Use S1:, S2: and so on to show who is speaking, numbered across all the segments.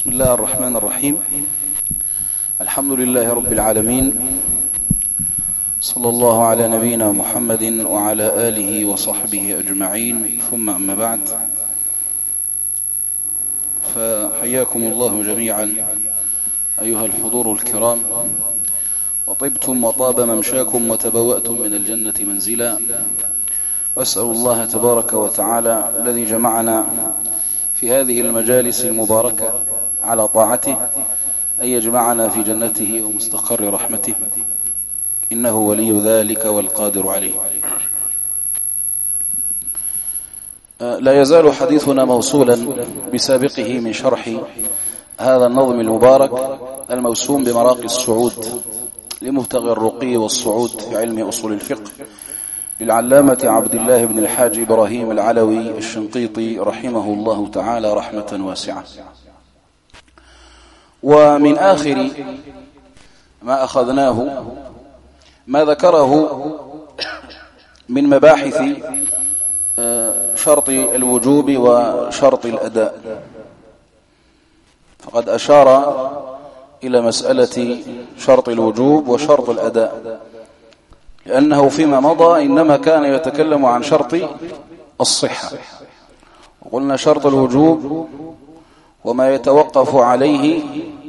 S1: بسم الله الرحمن الرحيم. الحمد لله رب العالمين، صلى الله على نبينا محمد وعلى آله وصحبه أجمعين، ثم أما بعد، فحياكم الله جميعا أيها الحضور الكرام، وطبتم وطاب ممشاكم وتبوأتم من الجنة منزلا، وأسأل الله تبارك وتعالى الذي جمعنا في هذه المجالس المباركة على طاعته أن يجمعنا في جنته ومستقر رحمته، إنه ولي ذلك والقادر عليه. لا يزال حديثنا موصولا بسابقه من شرح هذا النظم المبارك الموسوم بمراقي الصعود لمبتغي الرقي والصعود في علم أصول الفقه للعلامة عبد الله بن الحاج إبراهيم العلوي الشنقيطي رحمه الله تعالى رحمة واسعة. ومن آخر ما أخذناه ما ذكره من مباحث شرط الوجوب وشرط الأداء، فقد أشار إلى مسألة شرط الوجوب وشرط الأداء، لأنه فيما مضى إنما كان يتكلم عن شرط الصحة، وقلنا شرط الوجوب وما يتوقف عليه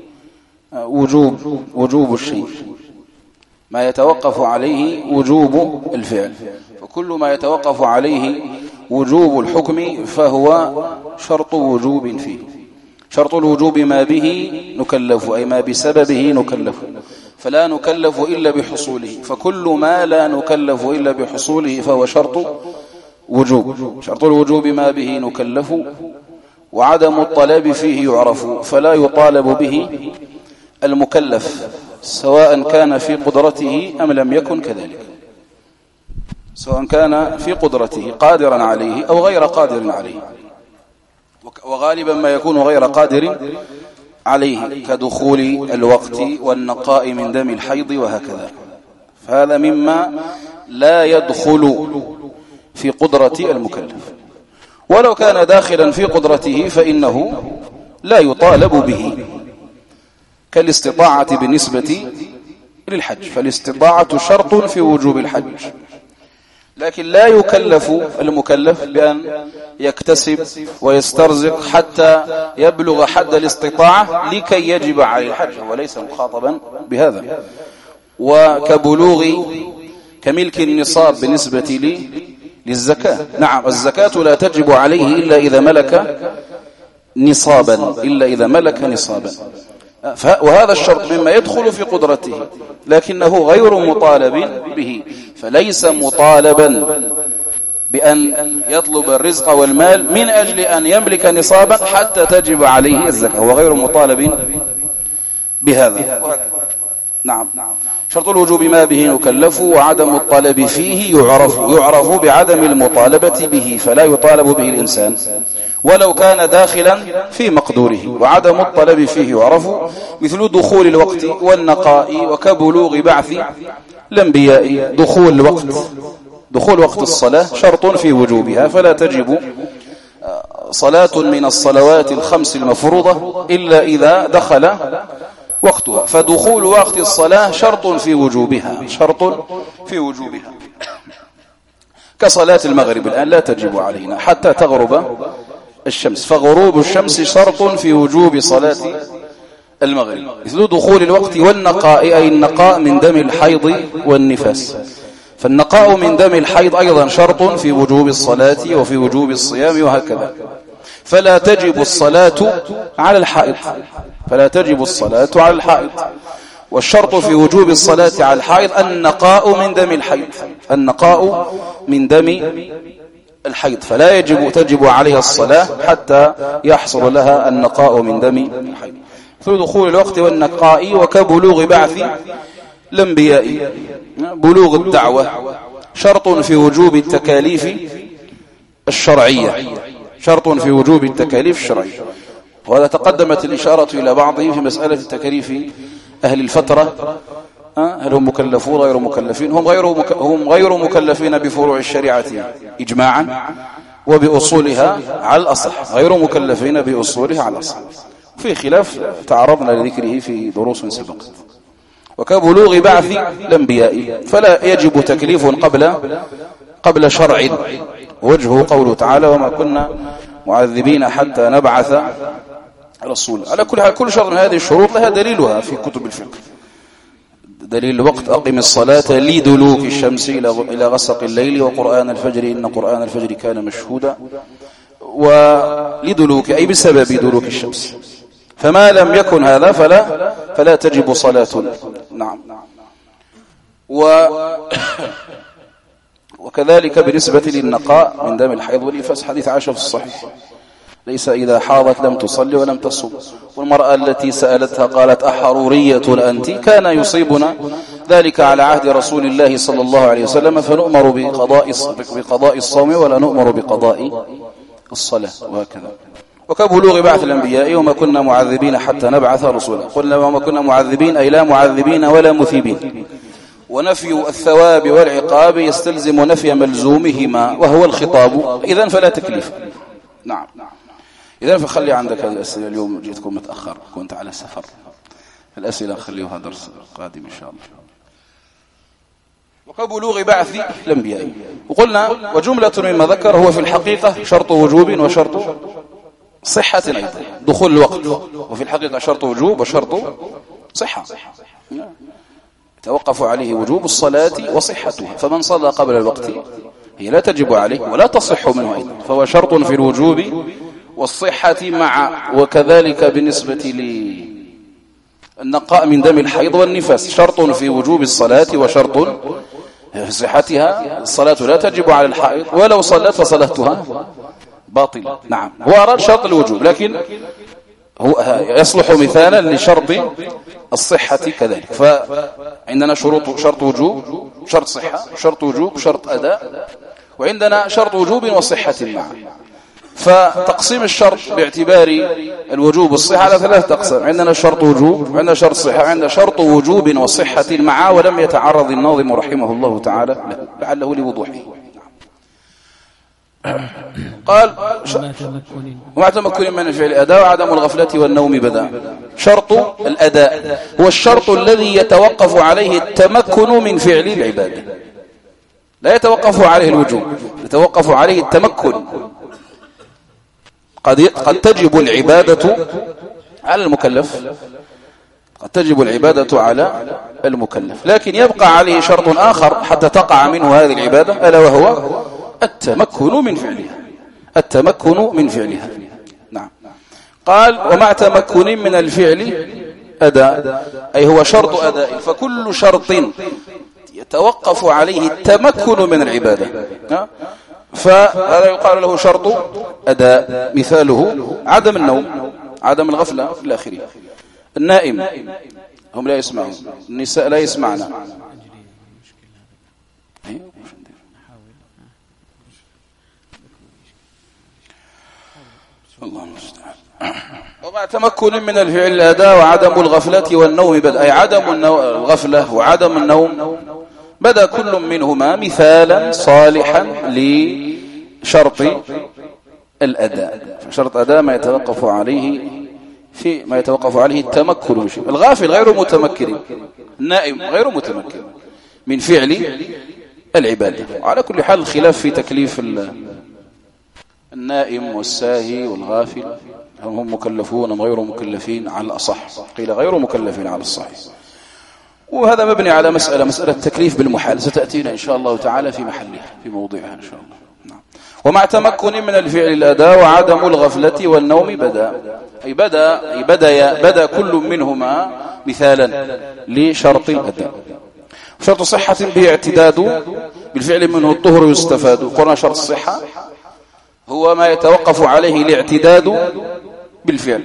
S1: وجوب الشيء، ما يتوقف عليه وجوب الفعل، فكل ما يتوقف عليه وجوب الحكم فهو شرط وجوب فيه. شرط الوجوب ما به نكلف، أي ما بسببه نكلف، فلا نكلف إلا بحصوله، فكل ما لا نكلف إلا بحصوله فهو شرط وجوب. شرط الوجوب ما به نكلف، وعدم الطلب فيه يعرف، فلا يطالب به المكلف سواء كان في قدرته أم لم يكن كذلك، سواء كان في قدرته قادرا عليه أو غير قادر عليه، وغالبا ما يكون غير قادر عليه كدخول الوقت والنقاء من دم الحيض وهكذا، فهذا مما لا يدخل في قدرة المكلف. ولو كان داخلا في قدرته فإنه لا يطالب به، كالاستطاعة بالنسبة للحج، فالاستطاعة شرط في وجوب الحج، لكن لا يكلف المكلف بأن يكتسب ويسترزق حتى يبلغ حد الاستطاعة لكي يجب عليه الحج، وليس مخاطبا بهذا. وكبلوغ كملك النصاب بالنسبة للزكاة، نعم الزكاة لا تجب عليه إلا إذا ملك نصابا، وهذا الشرط مما يدخل في قدرته لكنه غير مطالب به، فليس مطالبا بأن يطلب الرزق والمال من أجل أن يملك نصابا حتى تجب عليه الزكاة، هو غير مطالب بهذا. نعم، شرط الوجوب ما به نكلف، وعدم الطلب فيه يعرف بعدم المطالبة به، فلا يطالب به الإنسان ولو كان داخلا في مقدوره، وعدم الطلب فيه يعرف مثل دخول الوقت والنقاء، وكبلوغ بعث الأنبياء. دخول وقت الصلاة شرط في وجوبها، فلا تجب صلاة من الصلوات الخمس المفروضة إلا إذا دخل وقتها، فدخول وقت الصلاة شرط في وجوبها، كصلاة المغرب الآن لا تجب علينا حتى تغرب الشمس، فغروب الشمس شرط في وجوب صلاة المغرب. مثل دخول الوقت والنقاء، أي النقاء من دم الحيض والنفاس، فالنقاء من دم الحيض أيضا شرط في وجوب الصلاة وفي وجوب الصيام وهكذا. فلا تجب الصلاة على الحائض، والشرط في وجوب الصلاة على الحائض النقاء من دم الحيض، فلا تجب عليها الصلاة حتى يحصل لها النقاء من دم الحيض. في دخول الوقت والنقاء، وكبلوغ بعث الأنبياء، بلوغ الدعوة شرط في وجوب التكاليف الشرعية، وهذا تقدمت الإشارة إلى بعضه في مسألة تكاليف أهل الفترة، هل هم مكلفون غير مكلفين؟ هم غير مكلفين بفروع الشريعة إجماعا وبأصولها على الأصح، غير مكلفين بأصولها على الأصح. في خلاف تعرضنا لذكره في دروس سبقت. وكبلوغ بعث الأنبياء فلا يجب تكليف قبل شرع، وجهه قوله تعالى وما كنا معذبين حتى نبعث رسول. على كل حال كل شرط من هذه الشروط لها دليلها في كتب الفقه. دليل الوقت أقم الصلاة لدلوك الشمس إلى غسق الليل وقرآن الفجر إن قرآن الفجر كان مشهودا، ولدلوك أي بسبب دلوك الشمس. فما لم يكن هذا فلا تجب صلاة. نعم. وكذلك بالنسبة للنقاء من دم الحيض والنفاس، حديث عائشة في الصحيح ليس إذا حاضت لم تصلي ولم تصوم. والمرأة التي سألتها قالت أحرورية أنت؟ كان يصيبنا ذلك على عهد رسول الله صلى الله عليه وسلم فنؤمر بقضاء الصوم ولا نؤمر بقضاء الصلاة، وهكذا. وكبلوغ بعث الأنبياء وما كنا معذبين حتى نبعث رسولا. قلنا وما كنا معذبين أي لا معذبين ولا مثيبين. ونفي الثواب والعقاب يستلزم نفي ملزومهما وهو الخطاب، إذن فلا تكليف. نعم. إذن فخلي عندك الأسئلة، اليوم جيتكم متأخر كنت على سفر، الأسئلة خليوها درس قادم إن شاء الله. وكبلوغ بعث الأنبياء. وقلنا وجملة مما ذكر هو في الحقيقة شرط وجوب وشرط صحة أيضا، دخول الوقت، وفي الحقيقة شرط وجوب وشرط صحة يتوقف عليه وجوب الصلاة وصحتها. فمن صلى قبل الوقت هي لا تجب عليه ولا تصح منه أيضا، فهو شرط في الوجوب والصحة مع. وكذلك بالنسبة للنقاء من دم الحيض والنفاس شرط في وجوب الصلاة وشرط في صحتها. الصلاة لا تجب على الحائض ولو صلت فصلاتها باطل. نعم. هو أراد شرط الوجوب لكن هو يصلح مثالا لشرط الصحة كذلك. فعندنا شرط وجوب، شرط صحة، شرط وجوب، شرط أداء، وعندنا شرط وجوب وصحة معا. فتقسيم الشرط باعتبار الوجوب والصحة على ثلاثة أقسام. عندنا شرط وجوب، عندنا شرط صحة، عندنا شرط وجوب وصحة معا، ولم يتعرض الناظم رحمه الله تعالى لعله لوضوحه. قال ومع تمكن من الفعل الأداء وعدم الغفلة والنوم بدا. شرط الأداء هو الشرط الذي يتوقف عليه التمكن من فعل العبادة، لا يتوقف عليه الوجوب، يتوقف عليه التمكن. قد تجب العبادة على المكلف، قد تجب العبادة على المكلف، لكن يبقى عليه شرط آخر حتى تقع منه هذه العبادة، ألا وهو التمكن من فعلها. التمكن من فعلها. نعم. قال ومع تمكن من الفعل أداء، أي هو شرط أداء. فكل شرط يتوقف عليه التمكن من العبادة فهذا يقال له شرط أداء. مثاله عدم النوم، عدم الغفلة في الآخرة. النائم هم لا يسمعون، النساء لا يسمعنا. الله المستعان. ومع تمكن من الفعل الأداء وعدم الغفلة والنوم بدا، أي عدم الغفلة وعدم النوم بدا كل منهما مثالا صالحا لشرط الأداء. شرط أداء ما يتوقف عليه التمكن من شيء. الغافل غير متمكن، النائم غير متمكن من فعل العبادة. وعلى كل حال الخلاف في تكليف النائم والساهي والغافل، هم مكلفون أم غير مكلفين؟ على الأصح قيل غير مكلفين على الصحيح. وهذا مبني على مسألة تكليف بالمحال ستأتينا إن شاء الله تعالى في محلها في موضعها إن شاء الله. نعم. ومع تمكن من الفعل الأداء وعدم الغفلة والنوم أي بدا كل منهما مثالا لشرط الأداء. شرط صحة به اعتداد بالفعل منه الطهر يستفاد. قلنا شرط الصحة هو ما يتوقف عليه الاعتداد بالفعل،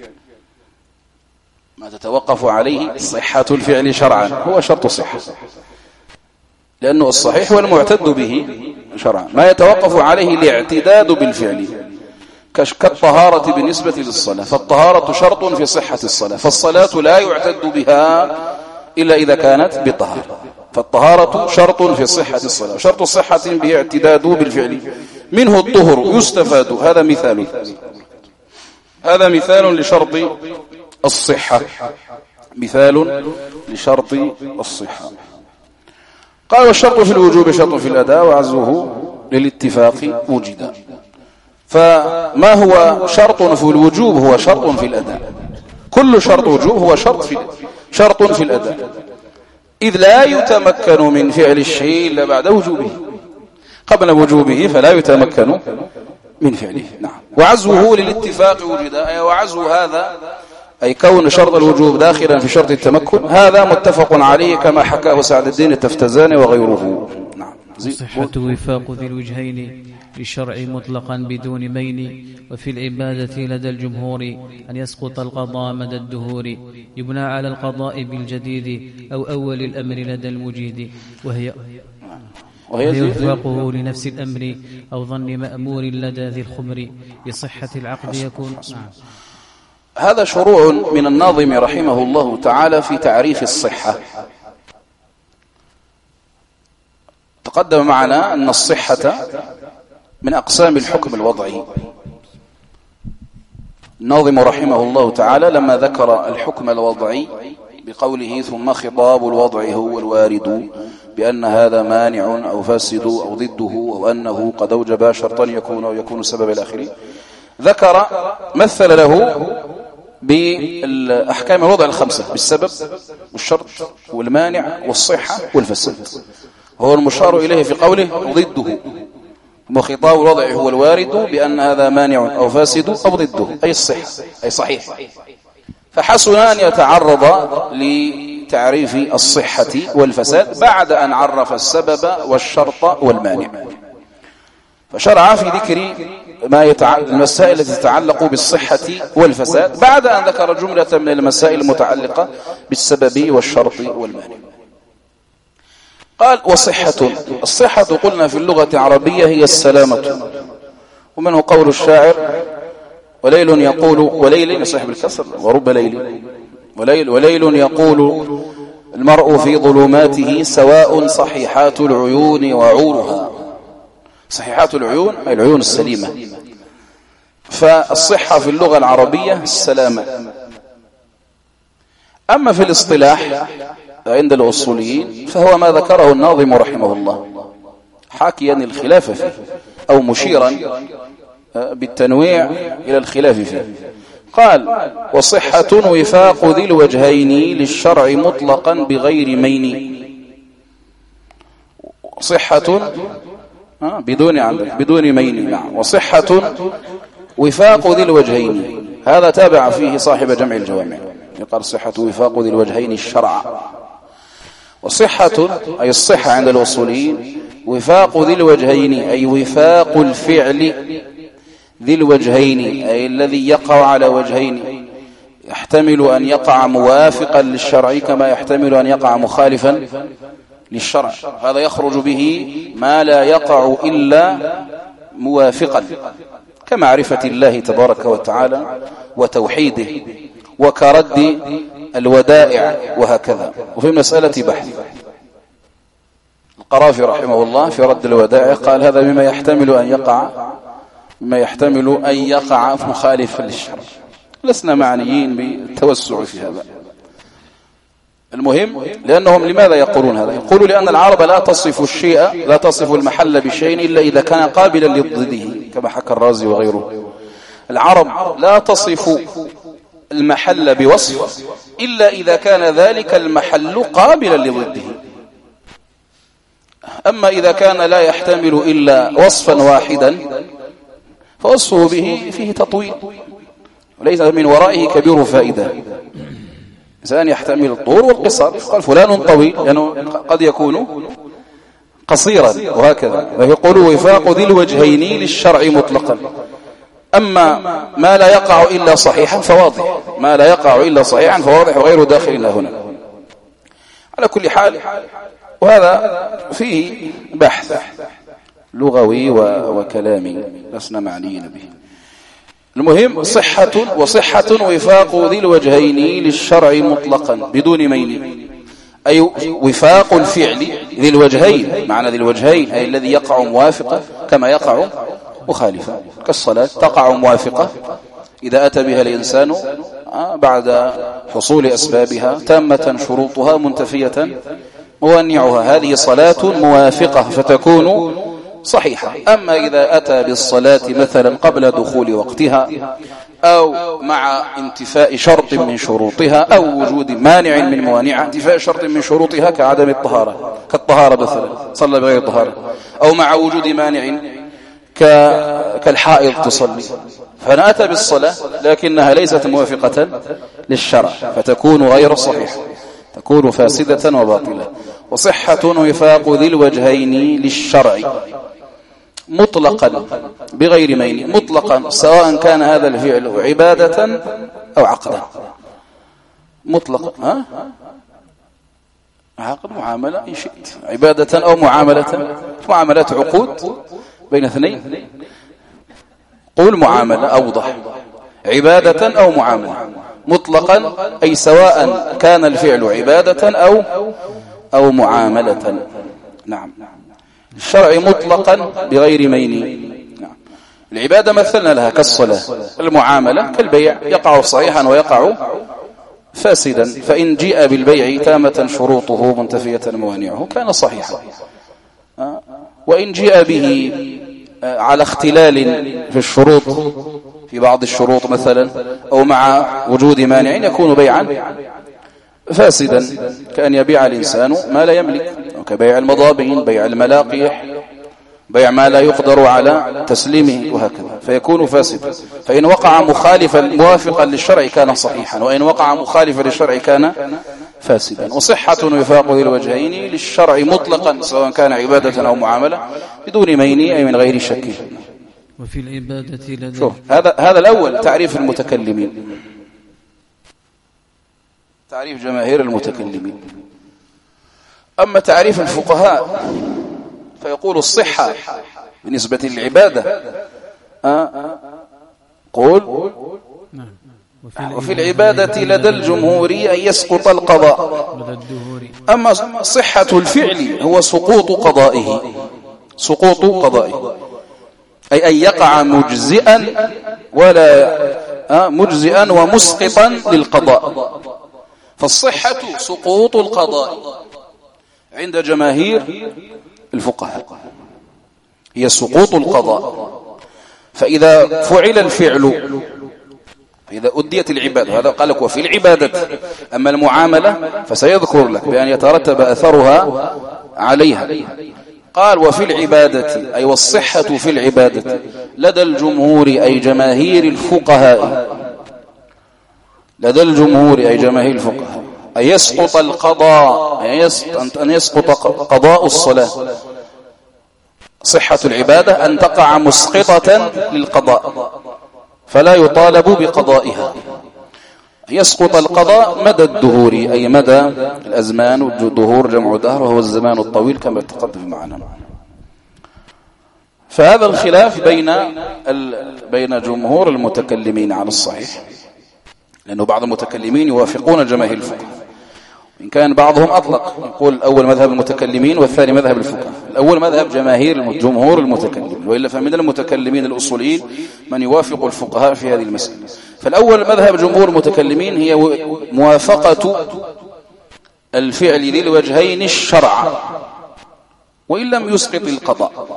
S1: ما تتوقف عليه صحة الفعل شرعا هو شرط صحة، لأنه الصحيح هو المعتد به شرعا. ما يتوقف عليه الاعتداد بالفعل كالطهارة بالنسبة للصلاة، فالطهارة شرط في صحة الصلاة، فالصلاة لا يعتد بها إلا إذا كانت بطهارة، فالطهارة شرط في صحة الصلاة. شرط صحة به اعتداد بالفعل منه الطهر يستفاد، هذا مثال. هذا مثال لشرط الصحة، مثال لشرط الصحة. قال والشرط في الوجوب شرط في الأداء وعزوه للاتفاق وجد. فما هو شرط في الوجوب هو شرط في الأداء، كل شرط وجوب هو شرط في الأداء، إذ لا يتمكن من فعل الشيء إلا بعد وجوبه، قبل وجوبه فلا يتمكن من فعله. نعم. وعزوه للاتفاق وجد، أي وعزو هذا أي كون شرط الوجوب داخلا في شرط التمكن، هذا متفق عليه كما حكاه سعد الدين التفتزاني وغيره. نعم.
S2: صحة وفاق ذي الوجهين للشرع مطلقا بدون مين، وفي العبادة لدى الجمهور أن يسقط القضاء مدى الدهور، يبنى على القضاء بالجديد أو أول الأمر لدى المجيد، وهي وفاقه لنفس الأمر أو ظن مأمور لدى ذي الخمر، لصحة العقد يكون.
S1: هذا شروع من الناظم رحمه الله تعالى في تعريف الصحة. تقدم معنا أن الصحة من أقسام الحكم الوضعي. الناظم رحمه الله تعالى لما ذكر الحكم الوضعي بقوله ثم خطاب الوضع هو الوارد بأن هذا مانع أو فاسد أو ضده أو أنه قد أوجب شرطا يكون أو يكون سبب الآخر، ذكر مثل له بالأحكام الوضع الخمسة بالسبب والشرط والمانع والصحة والفساد، وهو المشار إليه في قوله ضده. وخطاب الوضع هو الوارد بأن هذا مانع أو فاسد أو ضده أي الصحة أي صحيح. فحسن أن يتعرض لتعريف الصحة والفساد بعد أن عرف السبب والشرط والمانع، فشرع في ذكر المسائل التي تتعلق بالصحة والفساد بعد أن ذكر جملة من المسائل المتعلقة بالسبب والشرط والمانع. قال وصحة. الصحة قلنا في اللغة العربية هي السلامة، ومنه قول الشاعر وليل يقول وليل يصح بالكسر ورب ليل وليل يقول المرء في ظلماته سواء صحيحات العيون وعورها. صحيحات العيون أي العيون السليمة. فالصحة في اللغة العربية السلامة. أما في الاصطلاح عند الأصوليين فهو ما ذكره الناظم رحمه الله حاكيا الخلاف فيه أو مشيرا بالتنويع إلى الخلاف فيه. قال وصحة وفاق ذي الوجهين للشرع مطلقا بغير مين. صحة بدون مين. نعم. وصحة وفاق ذي الوجهين هذا تابع فيه صاحب جمع الجوامع، يقال صحة وفاق ذي الوجهين الشرع. وصحة أي الصحة عند الأصوليين وفاق ذي الوجهين أي وفاق الفعل ذي الوجهين أي الذي يقع على وجهين، يحتمل أن يقع موافقا للشرع كما يحتمل أن يقع مخالفا للشرع. هذا يخرج به ما لا يقع إلا موافقا كمعرفة الله تبارك وتعالى وتوحيده وكرد الودائع وهكذا. وفي مسألة بحث القرافي رحمه الله في رد الودائع قال هذا مما يحتمل أن يقع مخالفا للشرع. لسنا معنيين بالتوسع في هذا. المهم لأنهم لماذا يقولون هذا؟ يقولوا لأن العرب لا تصف المحل بشيء إلا إذا كان قابلا لضده كما حكى الرازي وغيره. العرب لا تصف المحل بوصف إلا إذا كان ذلك المحل قابلا لضده. أما إذا كان لا يحتمل إلا وصفا واحدا فوصفه به فيه تطويل وليس من ورائه كبير فائدة. إنسان يحتمل الطول والقصر، قال فلان طويل لأنه يعني قد يكون قصيرا وهكذا. ويقول وفاق ذي الوجهين للشرع مطلقا. أما ما لا يقع إلا صحيحا فواضح، ما لا يقع إلا صحيحا فواضح وغير داخل إلى هنا. على كل حال وهذا فيه بحث لغوي وكلامي لسنا معنيين به. المهم وصحة وفاق ذي الوجهين للشرع مطلقا بدون مين، أي وفاق الفعل ذي الوجهين. معنى ذي الوجهين أي الذي يقع موافقة كما يقع مخالفة، كالصلاة تقع موافقة إذا أتى بها الإنسان بعد حصول أسبابها تامة شروطها منتفية موانعها، هذه صلاة موافقة فتكون صحيحة. أما إذا أتى بالصلاة مثلا قبل دخول وقتها أو مع انتفاء شرط من شروطها أو وجود مانع من موانعها، انتفاء شرط من شروطها كعدم الطهارة، كالطهارة مثلا صلى بغير طهارة، أو مع وجود مانع كالحائض تصلي، فأنا أتى بالصلاة لكنها ليست موافقة للشرع فتكون غير صحيحة، تكون فاسدة وباطلة. وصحة وفاق ذي الوجهين للشرع مطلقا بغير ميل، مطلقا سواء كان هذا الفعل عبادة أو عقدا، مطلقا عقد معاملة إن شئت، عبادة أو معاملات عقود بين اثنين، قول معاملة أوضح، عبادة أو معاملة مطلقا، أي سواء كان الفعل عبادة أو معاملة. نعم، الشرع مطلقا بغير ميل. نعم. العبادة مثلنا لها كالصلاة، المعاملة كالبيع، يقع صحيحا ويقع فاسدا، فإن جاء بالبيع تامة شروطه منتفية موانعه كان صحيحا، وإن جاء به على اختلال في الشروط، في بعض الشروط مثلا أو مع وجود مانع يكون بيعا فاسدا، كأن يبيع الإنسان ما لا يملك، وكبيع المضابين، بيع الملاقيح، بيع ما لا يقدر على تسليمه، وهكذا، فيكون فاسدا. فإن وقع مخالفا موافقا للشرع كان صحيحا، وإن وقع مخالفا للشرع كان فاسدا. وصحة وفاق ذي الوجهين للشرع مطلقا سواء كان عبادة أو معاملة بدون مين أي من غير شك.
S2: وفي العبادة لدى
S1: شوف هذا الأول تعريف المتكلمين، تعريف جماهير المتكلمين. أما تعريف الفقهاء فيقول الصحة بالنسبة للعبادة قول وفي العبادة لدى الجمهور أن يسقط القضاء. أما صحة الفعل هو سقوط قضائه، أي أن يقع مجزئا ومسقطا للقضاء. فالصحة سقوط القضاء عند جماهير الفقهاء، هي سقوط القضاء. فإذا فعل الفعل، إذا أديت العبادة، هذا قال لك وفي العبادة. أما المعاملة فسيذكر لك بأن يترتب أثرها عليها. قال وفي العبادة أي والصحة في العبادة لدى الجمهور أي جماهير الفقهاء، لدى الجمهور أي جماهير الفقهاء أن يسقط القضاء، أن يسقط قضاء الصلاة. صحة العبادة أن تقع مسقطة للقضاء فلا يطالب بقضائها. يسقط القضاء مدى الدهور أي مدى الأزمان، والدهور جمع دهر وهو الزمان الطويل كما تقدم معنا. فهذا الخلاف بين جمهور المتكلمين على الصحيح، لأنه بعض المتكلمين يوافقون جماهير الفقهاء، إن كان بعضهم أطلق يقول أول مذهب المتكلمين والثاني مذهب الفقهاء. الأول مذهب جمهور المتكلمين، وإلا فمن المتكلمين الأصوليين من يوافق الفقهاء في هذه المسألة. فالأول مذهب جمهور المتكلمين هي موافقة الفعل ذي الوجهين الشرع وإن لم يسقط القضاء،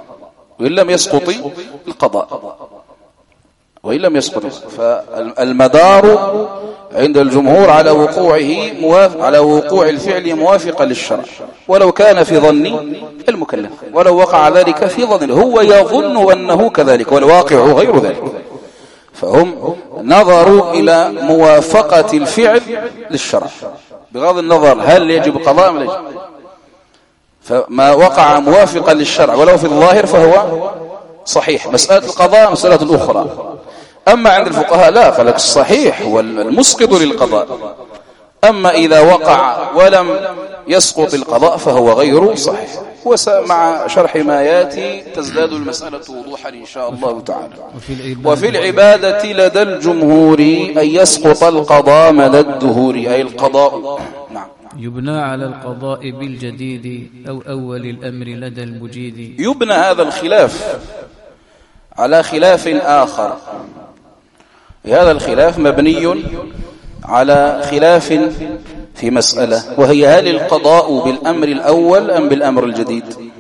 S1: وإن لم يسقط. فالمدار عند الجمهور على وقوع الفعل موافقا للشرع، ولو كان في ظن المكلف، ولو وقع ذلك في ظنه، هو يظن أنه كذلك والواقع غير ذلك. فهم نظروا إلى موافقة الفعل للشرع بغض النظر هل يجب قضاء أم لا يجب. فما وقع موافقا للشرع ولو في الظاهر فهو صحيح. مسألة القضاء مسألة أخرى. أما عند الفقهاء لا، فلك الصحيح والمسقط للقضاء. أما إذا وقع ولم يسقط القضاء فهو غير صحيح. ومع شرح ما ياتي تزداد المسألة وضوحا إن شاء الله تعالى. وفي العبادة لدى الجمهور أن يسقط القضاء مدى الدهور أي القضاء. نعم.
S2: يبنى على القضاء بالجديد أو أول الأمر لدى المجيد.
S1: يبنى هذا الخلاف على خلاف آخر هذا الخلاف مبني على خلاف في مسألة، وهي هل القضاء بالأمر الأول أم بالأمر الجديد؟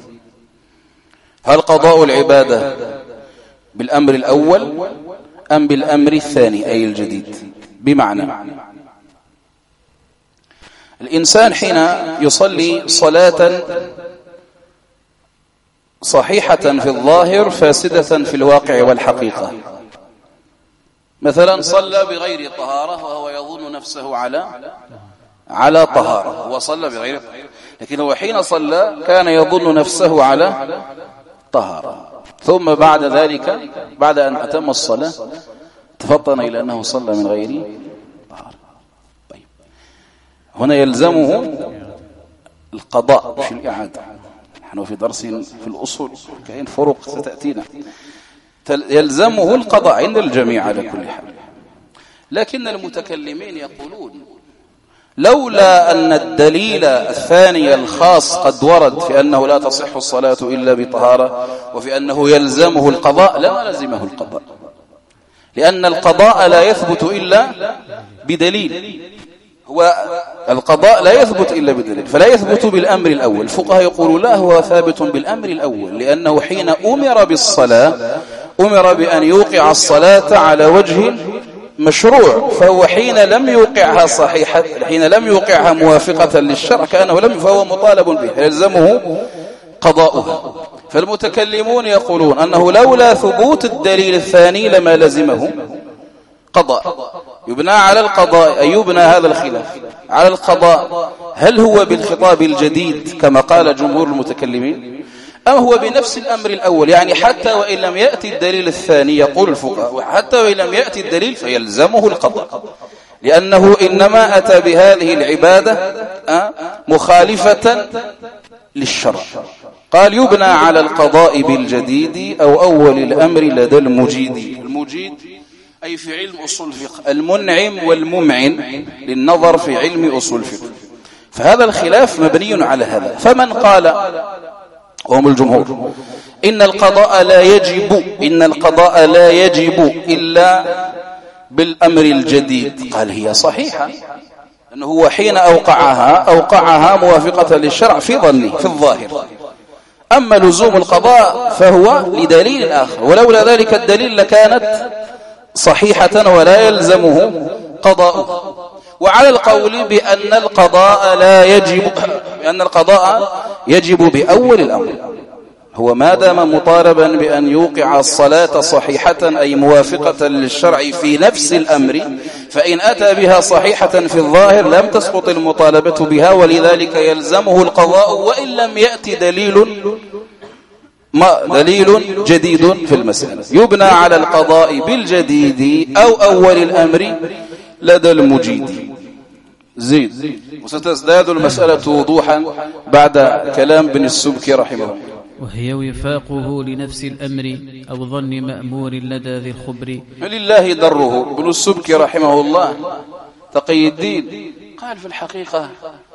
S1: هل قضاء العبادة بالأمر الأول أم بالأمر الثاني أي الجديد؟ بمعنى الإنسان حين يصلي صلاة صحيحة في الظاهر فاسدة في الواقع والحقيقة، مثلا صلى بغير طهارة وهو يظن نفسه على طهارة، هو صلى بغير طهارة، لكن هو حين صلى كان يظن نفسه على طهارة، ثم بعد ذلك بعد أن أتم الصلاة تفطن إلى أنه صلى من غير طهارة. طيب هنا يلزمه القضاء مش الإعادة. نحن في درس في الأصول كاين فروق ستأتينا. يلزمه القضاء عند الجميع على كل حال، لكن المتكلمين يقولون لولا أن الدليل الثاني الخاص قد ورد في أنه لا تصح الصلاة إلا بطهارة وفي أنه يلزمه القضاء لما لزمه القضاء، لأن القضاء لا يثبت إلا بدليل، هو القضاء لا يثبت إلا بدليل، فلا يثبت بالأمر الأول. الفقهاء يقولون لا، هو ثابت بالأمر الأول، لأنه حين أمر بالصلاة أمر بأن يوقع الصلاة على وجه مشروع، فهو حين لم يوقعها صحيحة، حين لم يوقعها موافقة للشرع كأنه فهو مطالب به، يلزمه قضاؤها. فالمتكلمون يقولون أنه لولا ثبوت الدليل الثاني لما لزمه قضاء. يبنى على القضاء، أي يبنى هذا الخلاف على القضاء، هل هو بالخطاب الجديد كما قال جمهور المتكلمين أم هو بنفس الأمر الأول؟ يعني حتى وإن لم يأتي الدليل الثاني يقول الفقهاء حتى وإن لم يأتي الدليل فيلزمه القضاء، لأنه إنما أتى بهذه العبادة مخالفة للشرع. قال يبنى على القضاء بالجديد أو أول الأمر لدى المجيد. المجيد أي في علم أصول الفقه المنعم والممعن للنظر في علم أصول الفقه. فهذا الخلاف مبني على هذا. فمن قال وهم الجمهور إن القضاء لا يجب إلا بالأمر الجديد، قال هي صحيحة، أنه هو حين أوقعها موافقة للشرع في ظنه في الظاهر. أما لزوم القضاء فهو لدليل آخر، ولولا ذلك الدليل لكانت صحيحة ولا يلزمه قضاؤه. وعلى القول بأن القضاء يجب بأول الأمر، هو ما دام مطالبا بأن يوقع الصلاة صحيحة أي موافقة للشرع في نفس الأمر، فإن أتى بها صحيحة في الظاهر لم تسقط المطالبة بها، ولذلك يلزمه القضاء وإن لم يأتي دليل جديد في المسألة. يبنى على القضاء بالجديد أو أول الأمر لدى المجيد. زيد وستزداد المسألة وضوحا بعد كلام ابن السبكي رحمه الله.
S2: وهي وفاقه لنفس الأمر أو ظن مأمور لدى ذي الخبر.
S1: لله دره. ابن السبكي رحمه الله تقي الدين قال في الحقيقة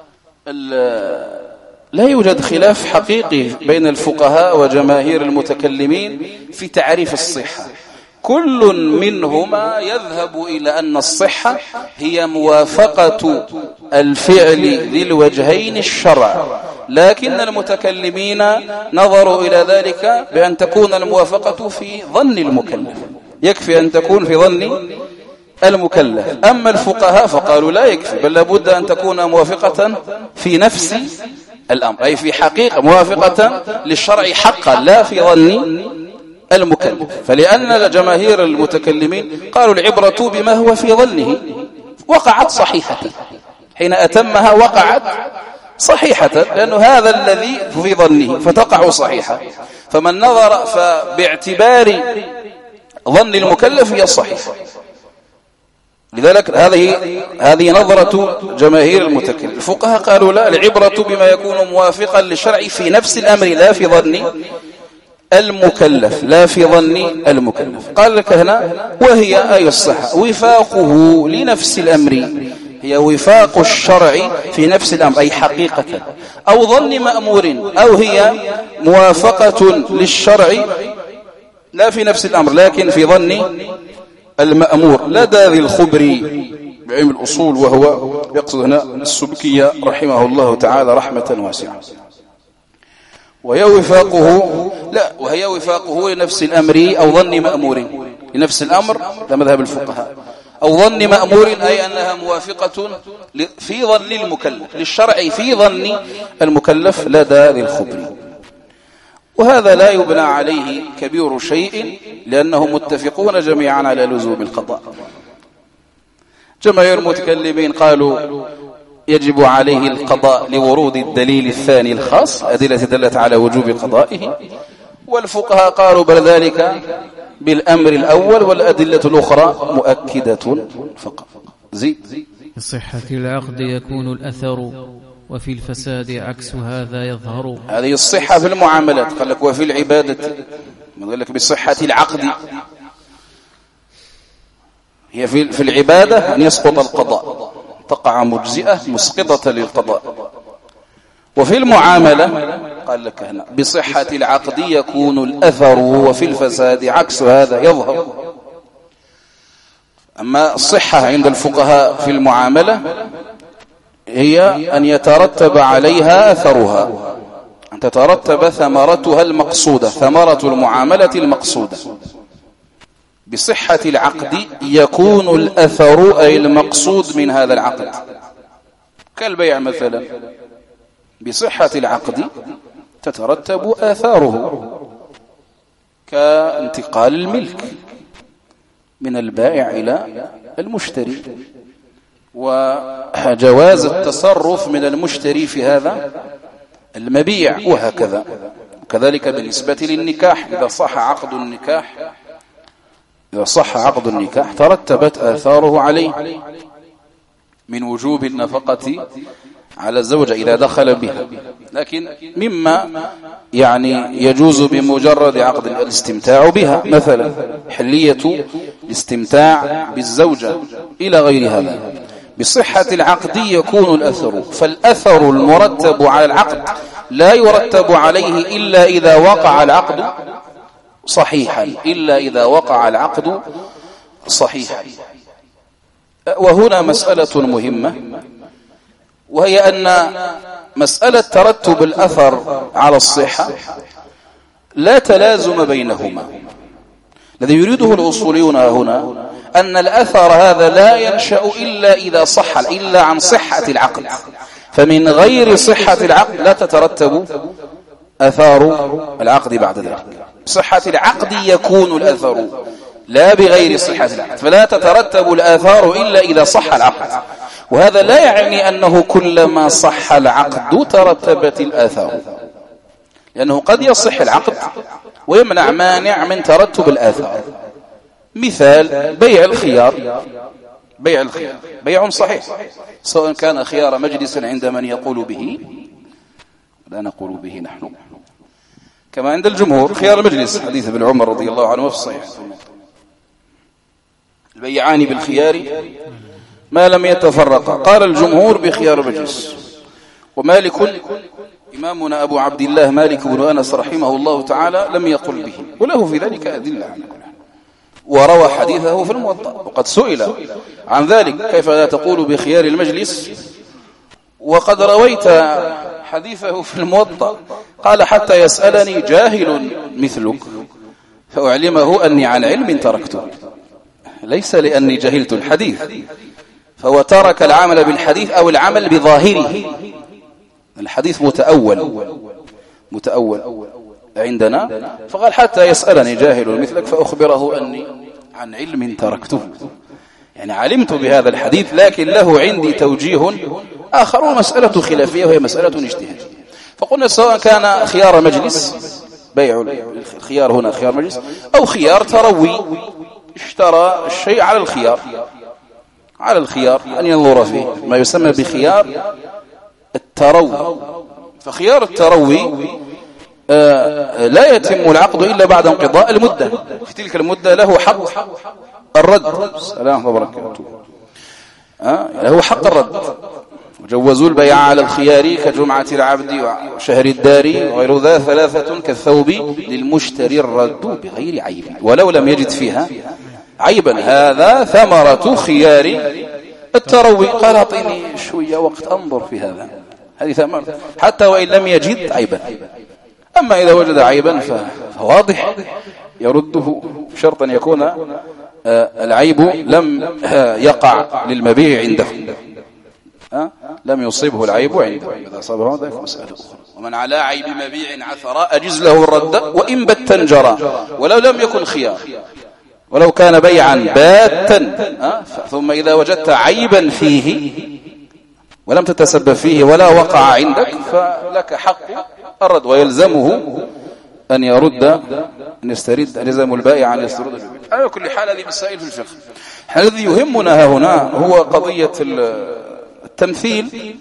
S1: لا يوجد خلاف حقيقي بين الفقهاء وجماهير المتكلمين في تعريف الصحة، كل منهما يذهب إلى أن الصحة هي موافقة الفعل للوجهين الشرع، لكن المتكلمين نظروا إلى ذلك بأن تكون الموافقة في ظن المكلف، يكفي أن تكون في ظن المكلف. أما الفقهاء فقالوا لا يكفي، بل لابد أن تكون موافقة في نفس الأمر، أي في حقيقة موافقة للشرع حقا لا في ظن المكلف. فلأن جماهير المتكلمين قالوا العبرة بما هو في ظنه، وقعت صحيحة، حين أتمها وقعت صحيحة، لأنه هذا الذي في ظنه فتقع صحيحة. فمن نظر فباعتبار ظن المكلف هي الصحيحة. لذلك هذه نظرة جماهير المتكلمين. الفقهاء قالوا لا، العبرة بما يكون موافقا للشرع في نفس الأمر لا في ظن المكلف، لا في ظن المكلف. قال لك هنا وهي أي الصحة وفاقه لنفس الأمر، هي وفاق الشرع في نفس الأمر أي حقيقة، أو ظن مأمور، أو هي موافقة للشرع لا في نفس الأمر لكن في ظن المأمور لدى ذي الخبر بعلم الأصول، وهو يقصد هنا السبكية رحمه الله تعالى رحمة واسعة. وهي وفاقه لنفس الأمر أو ظن مأمور، لنفس الأمر ده مذهب الفقهاء، أو ظن مأمور أي أنها موافقة في ظن المكلف للشرع في ظن المكلف لدى ذي الخبر. وهذا لا يبنى عليه كبير شيء، لأنهم متفقون جميعا على لزوم القضاء. جماهير المتكلمين قالوا يجب عليه القضاء لورود الدليل الثاني الخاص، أدلة دلت على وجوب قضائه، والفقهاء قالوا بل ذلك بالأمر الأول والأدلة الأخرى مؤكدة فقط. زيد.
S2: في صحة العقد يكون الأثر، وفي الفساد عكس هذا يظهر.
S1: هذه الصحة في المعاملات، قال لك وفي العبادة، قال لك بصحة العقد، هي في العبادة أن يسقط القضاء، تقع مجزئة مسقطة للقضاء. وفي المعاملة قال لك هنا بصحة العقد يكون الأثر، وفي الفساد عكس هذا يظهر. أما الصحة عند الفقهاء في المعاملة هي أن يترتب عليها أثرها، أن تترتب ثمرتها المقصودة، ثمرة المعاملة المقصودة. بصحة العقد يكون الأثر أي المقصود من هذا العقد، كالبيع مثلا، بصحة العقد تترتب آثاره، كانتقال الملك من البائع إلى المشتري، وجواز التصرف من المشتري في هذا المبيع، وهكذا. وكذلك بالنسبة للنكاح، إذا صح عقد النكاح ترتبت آثاره عليه من وجوب النفقة على الزوجة إذا دخل بها. لكن مما يعني يجوز بمجرد عقد الاستمتاع بها، مثلا حلية الاستمتاع بالزوجة إلى غير هذا. بصحة العقد يكون الأثر، فالأثر المرتب على العقد لا يرتب عليه إلا إذا وقع العقد صحيحا. وهنا مسألة مهمة، وهي أن مسألة ترتب الأثر على الصحة لا تلازم بينهما. الذي يريده الأصوليون هنا أن الأثر هذا لا ينشأ إلا عن صحة العقد، فمن غير صحة العقد لا تترتب أثار العقد بعد ذلك. بصحة العقد يكون الأثر، لا بغير صحة العقد، فلا تترتب الآثار إلا إذا صح العقد. وهذا لا يعني أنه كلما صح العقد ترتبت الآثار، لأنه قد يصح العقد ويمنع مانع من ترتب الآثار. مثال بيع الخيار، بيع صحيح، سواء كان خيار مجلس عند من يقول به، لا نقول به نحن، كما عند الجمهور خيار مجلس، حديث ابن عمر رضي الله عنه في الصحيح، البيعان بالخيار ما لم يتفرقا. قال الجمهور بخيار مجلس، ومالك إمامنا أبو عبد الله مالك بن أنس رحمه الله تعالى لم يقل به، وله في ذلك أدلة عنه، وروى حديثه في الموطأ، وقد سئل عن ذلك كيف لا تقول بخيار المجلس وقد رويت حديثه في الموطأ؟ قال حتى يسألني جاهل مثلك فأعلمه أني عن علم تركته، ليس لأني جهلت الحديث، فهو ترك العمل بالحديث أو العمل بظاهره. الحديث متأول عندنا، فقال حتى يسألني جاهل مثلك فأخبره أني عن علم تركته، يعني علمت بهذا الحديث لكن له عندي توجيه آخر، ومسألة خلافية وهي مسألة اجتهادية. فقلنا سواء كان خيار مجلس، بيع الخيار هنا خيار مجلس، أو خيار تروي، اشترى الشيء على الخيار أن ينظر فيه، ما يسمى بخيار التروي. فخيار التروي لا يتم العقد إلا بعد انقضاء المدة، في تلك المدة له حق الرد. السلام وبركاته. له حق الرد. وجوزوا البيع على الخيار كجمعة العبد وشهر الدار وغير ذا، ثلاثة كالثوب للمشتري الرد بغير عيب ولو لم يجد فيها عيبا هذا ثمرة خيار التروي. قال اعطيني شوية وقت أنظر في هذا، هذه ثمرة حتى وإن لم يجد عيبا. أما إذا وجد عيبا فواضح يرده شرطا يكون العيب لم يقع للمبيع عنده، لم يصيبه العيب عنده. إذا أصابه ذلك مسألة أخرى. ومن على عيب مبيع عثر أجز له الرد وإن بتا جرى ولو لم يكن خيار، ولو كان بيعا باتا ثم إذا وجدت عيبا فيه ولم تتسبب فيه ولا وقع عندك فلك حق الرد، ويلزمه أن يرد أن يسترد، يلزم البائع أن يسترد. على كل حال هذه مسائل في الفقه. الذي يهمنا هنا هو قضية التمثيل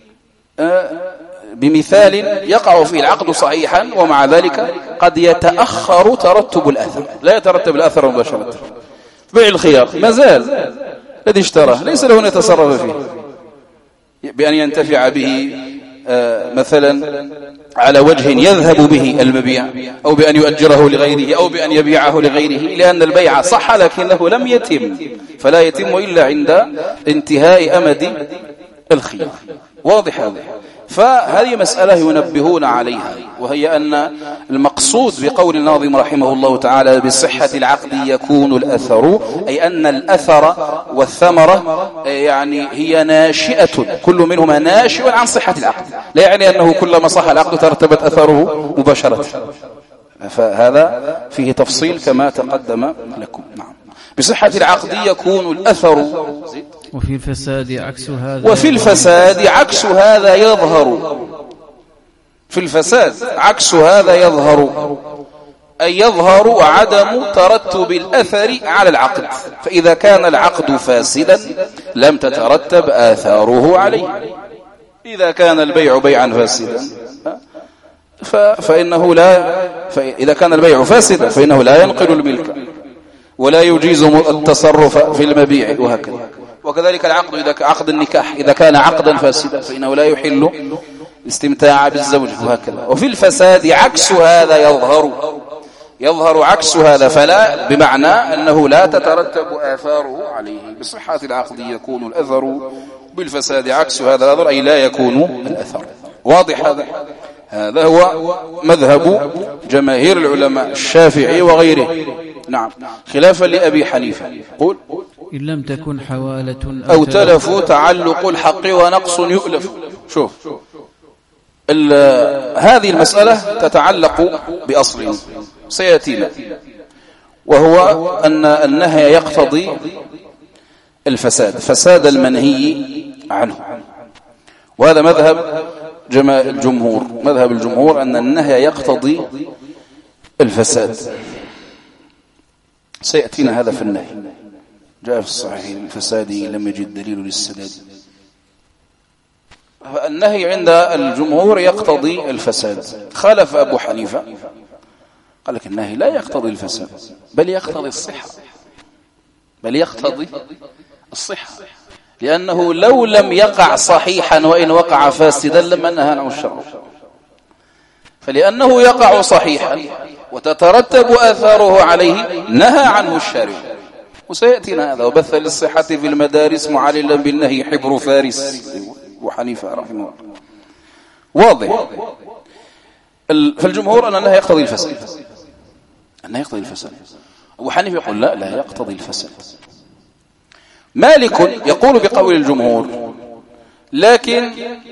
S1: بمثال يقع فيه العقد صحيحا ومع ذلك قد يتأخر ترتب الأثر، لا يترتب الأثر مباشرة. بيع الخيار ما زال الذي اشتراه ليس له أن يتصرف فيه بأن ينتفع به مثلا على وجه يذهب به المبيع، أو بأن يؤجره لغيره، أو بأن يبيعه لغيره، لأن البيع صح لكنه لم يتم، فلا يتم إلا عند انتهاء أمد الخيار. واضح هذا؟ فهذه مسألة ينبهون عليها، وهي أن المقصود بقول الناظم رحمه الله تعالى بصحة العقد يكون الأثر، أي أن الأثر والثمرة يعني هي ناشئة، كل منهما ناشئ عن صحة العقد، لا يعني أنه كلما صح العقد ترتبت أثره مباشرة. فهذا فيه تفصيل كما تقدم لكم. نعم. بصحة العقد يكون الأثر.
S2: وفي الفساد عكس هذا،
S1: وفي الفساد عكس هذا يظهر. في الفساد عكس هذا يظهر، أي يظهر عدم ترتب الأثر على العقد. فإذا كان العقد فاسدا لم تترتب آثاره عليه. إذا كان البيع بيعا فاسدا فإنه إذا كان البيع فاسدا فإنه لا ينقل الملك ولا يجيز التصرف في المبيع وهكذا. وكذلك العقد إذا عقد النكاح إذا كان عقدا فاسدا فإنه لا يحل الاستمتاع بالزوج وهكذا. وفي الفساد عكس هذا يظهر عكس هذا، فلا بمعنى أنه لا تترتب آثاره عليه. بصحة العقد يكون الأثر، بالفساد عكس هذا الأثر أي لا يكون الأثر. واضح هذا؟ هذا هو مذهب جماهير العلماء الشافعي وغيره. نعم. خلافا لأبي حنيفة قل
S2: إن لم تكن حوالة
S1: أو تلف تعلق الحق ونقص يؤلف. شوف هذه المسألة تتعلق بأصل سيأتينا، وهو أن النهي يقتضي الفساد، فساد المنهي عنه. وهذا مذهب الجمهور. مذهب الجمهور أن النهي يقتضي الفساد. سيأتينا هذا في النهي، جاء في الصحيح الفساد لم يجد دليل للسداد. فالنهي عند الجمهور يقتضي الفساد. خالف أبو حنيفة قال لك النهي لا يقتضي الفساد بل يقتضي الصحة، بل يقتضي الصحة، لأنه لو لم يقع صحيحا وإن وقع فاسدا لما نهى عنه الشرع. فلأنه يقع صحيحا وتترتب آثاره عليه نهى عنه الشارع. وسيأتينا هذا. وبث للصحة في المدارس معللا بالنهي حبر فارس أبو حنيفة رحمه الله. واضح. فالجمهور أن النهي يقتضي الفساد، النهي يقتضي الفساد. أبو حنيفة يقول لا يقتضي الفساد. مالك يقول بقول الجمهور لكن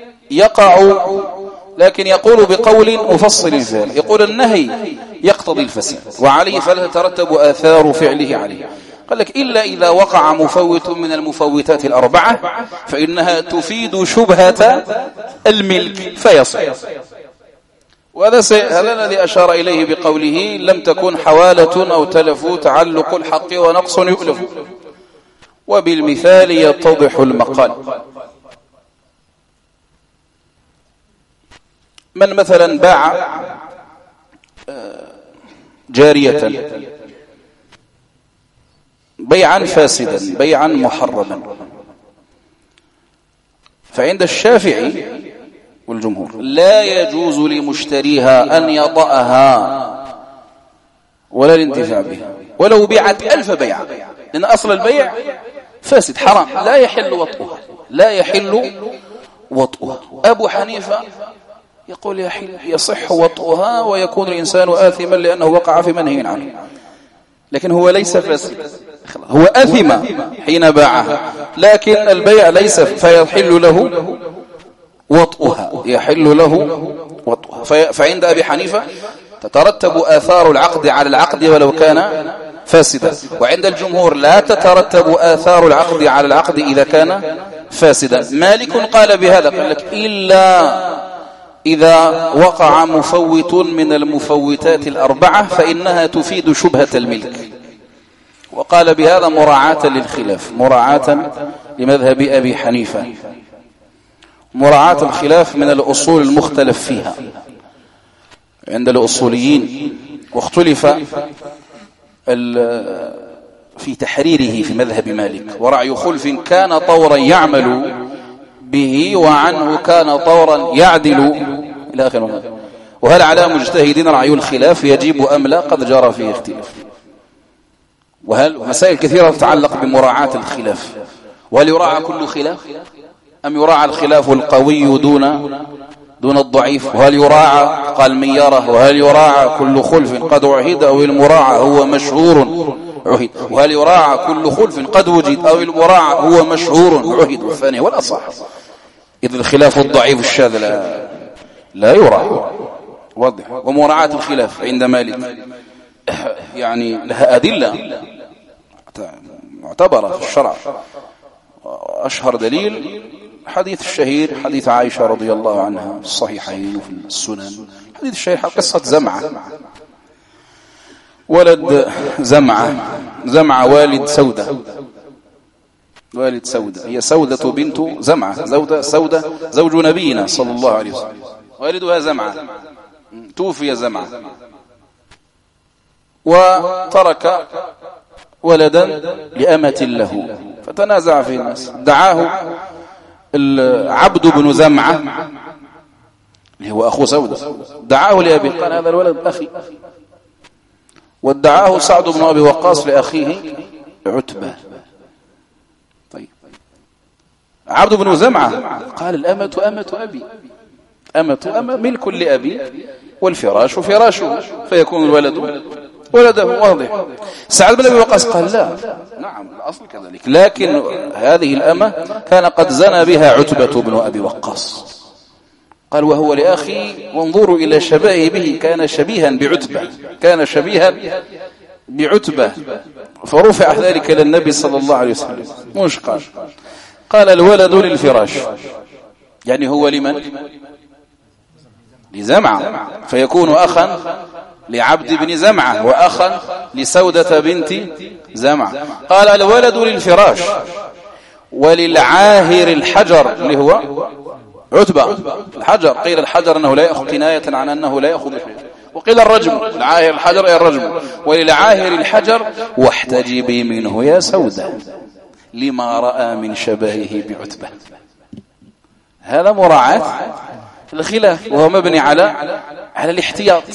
S1: يقول بقول مفصل فيه، يقول النهي يقتضي الفساد وعليه فلا تترتب آثار فعله عليه. قال لك إلا إذا وقع مفوت من المفوتات الأربعة فإنها تفيد شبهة الملك فيصح. وهذا هذا الذي أشار إليه بقوله لم تكن حوالة أو تلف تعلق الحق ونقص يؤلف، وبالمثال يتضح المقال. من مثلا باع جارية بيعا فاسدا بيعا محرما، فعند الشافعي والجمهور لا يجوز لمشتريها أن يضعها ولا الانتفاع بها ولو بيعت 1000 بيعة، لأن أصل البيع فاسد حرام، لا يحل وطئها، لا يحل وطئها. أبو حنيفة يقول يصح وطئها ويكون الإنسان آثما لأنه وقع في منهي عنه، لكن هو ليس فاسد، هو أثم حين باعها، لكن البيع ليس، فيحل له وطئها، يحل له وطئها. فعند أبي حنيفة تترتب آثار العقد على العقد ولو كان فاسدا، وعند الجمهور لا تترتب آثار العقد على العقد إذا كان فاسدا. مالك قال بهذا، قال لك إلا إذا وقع مفوت من المفوتات الأربعة فإنها تفيد شبهة الملك، وقال بهذا مراعاة للخلاف، مراعاة لمذهب أبي حنيفة. مراعاة الخلاف من الأصول المختلف فيها عند الأصوليين، واختلف في تحريره في مذهب مالك، ورعي خلف كان طورا يعمل به وعنه كان طورا يعدل إلى آخر. وهل على مجتهدين رعي الخلاف يجب أم لا؟ قد جرى فيه اختلاف، وهل مسائل كثيرة تتعلق بمراعاة الخلاف، وهل يراعى كل خلاف أم يراعى الخلاف القوي دون الضعيف؟ وهل يراعى قال من يره، وهل يراعى كل خلف قد عهد أو المراعى هو مشهور عهد، وهل يراعى كل خلف قد وجد أو المراعى هو مشهور عهد، والثاني والأصح. إذ الخلاف الضعيف الشاذ لا يراعى، واضح. ومراعاة الخلاف عند مالك يعني لها أدلة معتبرة في الشرع. أشهر دليل حديث الشهير، حديث عائشة رضي الله عنها في الصحيحين وفي السنن، حديث الشهير قصة زمعة، ولد زمعة والد سودة، هي سودة بنت زمعة، سودة زوج نبينا صلى الله عليه وسلم، والدها زمعة، توفي زمعة وترك ولدا لأمة له، فتنازع في الناس، دعاه العبد بن زمعة اللي هو أخو سودة، دعاه لأبي، قال هذا الولد أخي، وادعاه سعد بن أبي وقاص لأخيه عتبة. طيب عبد بن زمعة قال الأمة أمة أبي، أمة ملك لأبي، والفراش فراشه، فيكون الولد ولده، واضح. سعد بن أبي وقاص قال لا، نعم الأصل كذلك، لكن هذه الأمة كان قد زنى بها عتبة بن أبي وقاص، قال وهو لأخي، وانظروا إلى شبهه به، كان شبيها بعتبة، فرفع ذلك للنبي صلى الله عليه وسلم، مش قال الولد للفراش، يعني هو لمن؟ لزمعة، فيكون أخا لعبد بن زمعة وأخا لسودة بنت زمعة. قال الولد للفراش وللعاهر الحجر، اللي هو عتبة الحجر، قيل الحجر أنه لا يأخذ، كناية عن أنه لا يأخذ، وقيل الرجم، العاهر الحجر أي الرجم، وللعاهر الحجر واحتجبي منه يا سودة لما رأى من شبهه بعتبة. هذا مراعاة الخلاف، وهو مبني على الاحتياط.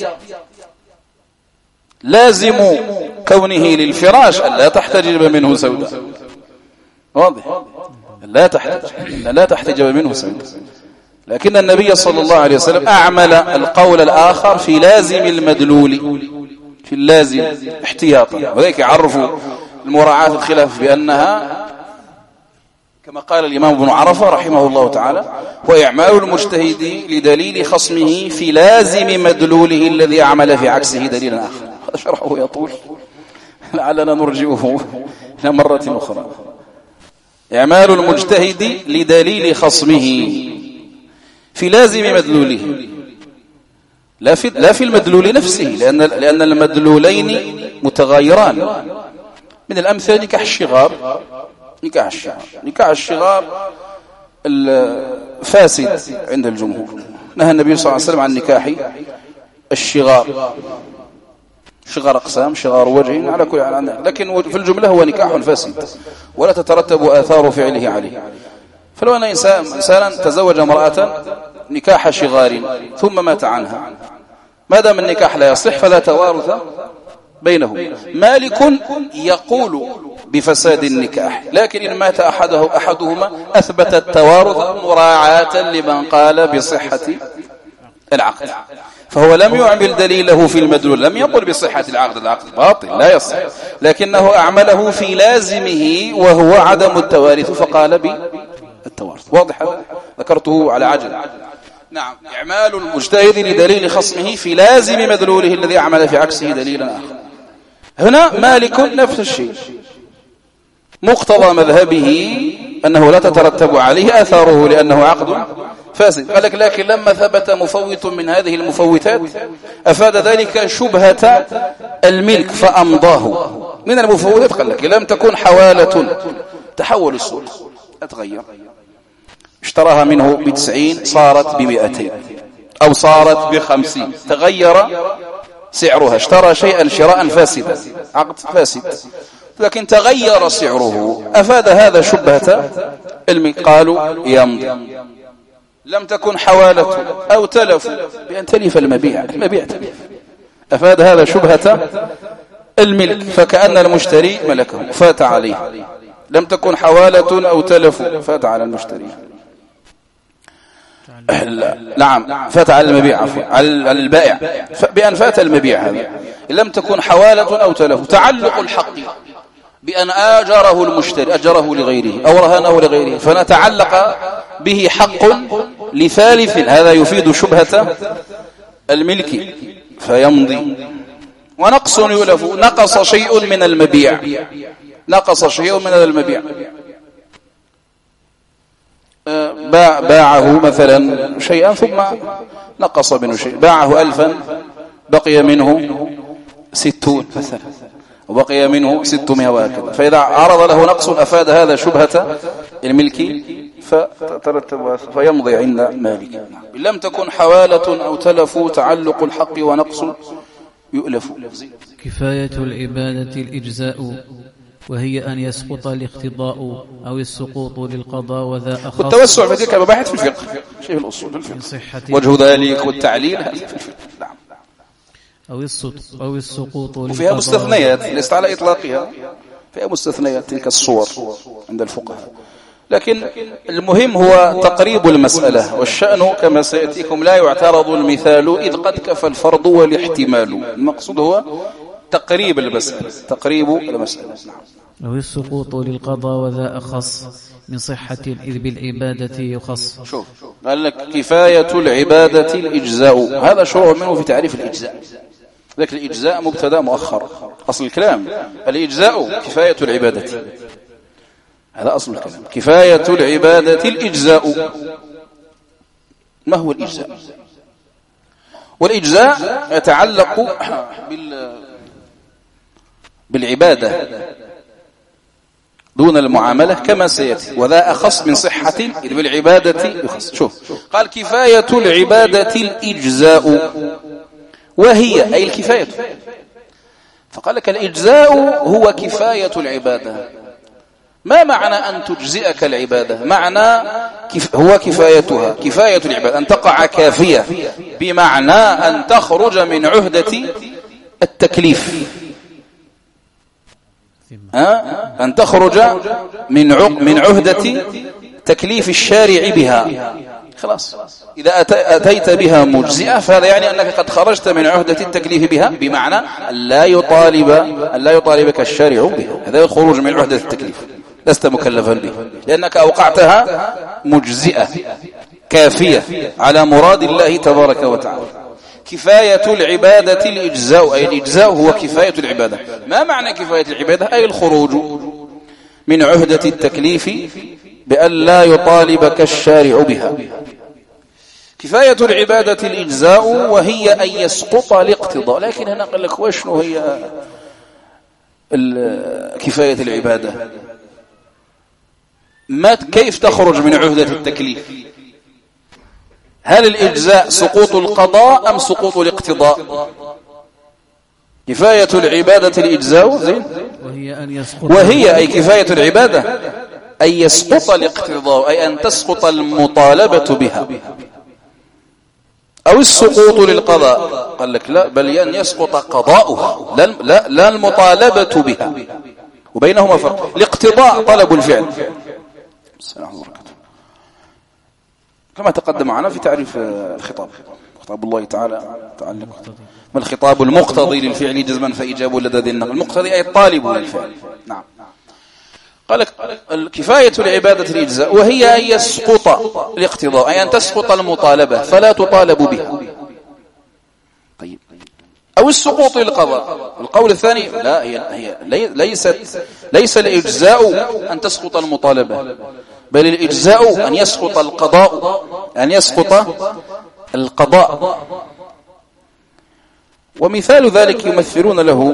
S1: لازم كونه للفراش ألا تحتجب منه سودة، واضح، لا تحتجب منه سودة، لكن النبي صلى الله عليه وسلم أعمل القول الآخر في لازم المدلول، في اللازم احتياطا، وذلك يعرف المراعاة الخلاف بأنها كما قال الإمام ابن عرفة رحمه الله تعالى: وإعمال المجتهد لدليل خصمه في لازم مدلوله الذي أعمل في عكسه دليلا آخر. هذا شرحه يطول، لعلنا نرجئه إلى مرة أخرى. إعمال المجتهد لدليل خصمه في لازم مدلوله، لا في المدلول نفسه، لأن المدلولين متغايران. من الأمثلة نكاح الشغار الفاسد عند الجمهور، نهى النبي صلى الله عليه وسلم عن نكاح الشغار، شغار أقسام، شغار وجه، على كل حال، لكن في الجملة هو نكاح فاسد ولا تترتب آثار فعله عليه. فلو أن إنسانا تزوج امرأة نكاح شغار ثم مات عنها، ما دام النكاح لا يصح فلا توارث بينهم. مالك يقول بفساد النكاح، لكن إن مات أحدهما أثبت التوارث مراعاة لمن قال بصحة العقد، فهو لم يعمل دليله في المدلول، لم يقل بصحة العقد باطل لا يصح، لكنه أعمله في لازمه وهو عدم التوارث فقال بالتوارث. واضح؟ ذكرته على عجل. نعم، إعمال المجتهد لدليل خصمه في لازم مدلوله الذي أعمل في عكسه دليلا آخر. هنا مالك نفس الشيء، مقتضى مذهبه أنه لا تترتب عليه آثاره لأنه عقد فاسد. قال لك لكن لما ثبت مفوت من هذه المفوتات أفاد ذلك شبهة الملك فأمضاه من المفوتات. قال لك لم تكن حوالة، تحول السوق أتغير، اشتراها منه ب90 صارت ب200 أو صارت ب50، تغير سعرها، اشترى شيئا شراء فاسدا، عقد فاسد، لكن تغير سعره، أفاد هذا شبهة الملك. قالوا يمضي. لم تكن حوالة أو تلف بأن تلف المبيع تلف، أفاد هذا شبهة الملك، فكأن المشتري ملكه فات عليه. لم تكن حوالة أو تلف فات على المشتري، نعم فات على المبيع، عفوا على البائع بأن فات المبيع. هذا لم تكن حوالة أو تلف. تعلق الحق بأن آجره المشتري، أجره لغيره أو رهنه لغيره، فنتعلق به حق لثالث، هذا يفيد شبهة الملك فيمضي. ونقص يؤلف، نقص شيء من المبيع، نقص شيء من المبيع، باعه مثلا شيئا ثم نقص منه شيء، باعه 1000 بقي منه 60 مثلا وبقي منه 600 وهكذا، فإذا عرض له نقص أفاد هذا شبهة الملك فترتب فيمضي عند مالك. لم تكن حوالة أو تلف، تعلق الحق ونقص يؤلف.
S2: كفاية العبادة الإجزاء، وهي أن يسقط الاقتضاء أو السقوط للقضاء، وذا أخص.
S1: والتوسع في تلك المباحث في الفقه، شيء الأصول في الفقه، وجه ذلك والتعليل هذا في الفقه. نعم.
S2: أو السقوط للقضاء،
S1: وفيها مستثنيات ليست على إطلاقها، فيها مستثنيات تلك الصور عند الفقهاء، لكن المهم هو تقريب المسألة، والشأن كما سيأتيكم لا يعترض المثال إذ قد كفى الفرض والاحتمال. المقصود هو تقريب المسألة، تقريب المسألة.
S2: أو السقوط للقضاء، وذا أخص من صحة إذ بالعبادة يخص.
S1: شوف قال لك كفاية العبادة الإجزاء، هذا شروع منه في تعريف الإجزاء. ذلك الإجزاء مبتدا مؤخر، أصل الكلام الإجزاء كفاية العبادة، هذا أصل الكلام. كفاية العبادة الإجزاء. ما هو الإجزاء؟ والإجزاء يتعلق بالعبادة دون المعاملة كما سيأتي، وذا أخص من صحة بالعبادة يخص. شوف قال كفاية العبادة الإجزاء، وهي أي الكفاية، فقال لك الإجزاء هو كفاية العبادة. ما معنى أن تجزئك العبادة؟ معنى هو كفايتها، كفاية العبادة أن تقع كافية، بمعنى أن تخرج من عهدة التكليف، أن تخرج من عهدة تكليف الشارع بها. خلاص إذا أتيت بها مجزئة فهذا يعني أنك قد خرجت من عهدة التكليف بها، بمعنى أن لا يطالبك الشارع بها، هذا الخروج من عهدة التكليف، لست مكلفا به لأنك أوقعتها مجزئة كافية على مراد الله تبارك وتعالى. كفاية العبادة الإجزاء، أي الإجزاء هو كفاية العبادة. ما معنى كفاية العبادة؟ أي الخروج من عهدة التكليف بأن لا يطالبك الشارع بها. كفاية العبادة الإجزاء، وهي أن يسقط الاقتضاء. لكن هنا قال لك وشنو هي كفاية العبادة؟ كيف تخرج من عهدة التكليف؟ هل الإجزاء سقوط القضاء أم سقوط الاقتضاء؟ كفاية العبادة الإجزاء زين، وهي أي كفاية العبادة أن يسقط الاقتضاء، أي أن تسقط المطالبة بها. أو السقوط للقضاء. قال لك لا، بل أن يسقط قضاؤها لا المطالبة بها، وبينهما فرق. الاقتضاء طلب الفعل. السلام عليكم كما تقدم معنا في تعريف الخطاب. خطاب الله تعالى تعلق ما الخطاب المقتضي للفعل جزما فإيجاب لدى ذي النقل. المقتضي أي الطالب للفعل. نعم. قال الكفاية لعبادة الإجزاء وهي أن يسقط الاقتضاء، أي أن تسقط المطالبة فلا تطالب بها. طيب. أو السقوط للقضاء. القول الثاني لا، هي ليس الإجزاء أن تسقط المطالبة، بل الإجزاء أن يسقط القضاء، أن يسقط القضاء. ومثال ذلك يمثلون له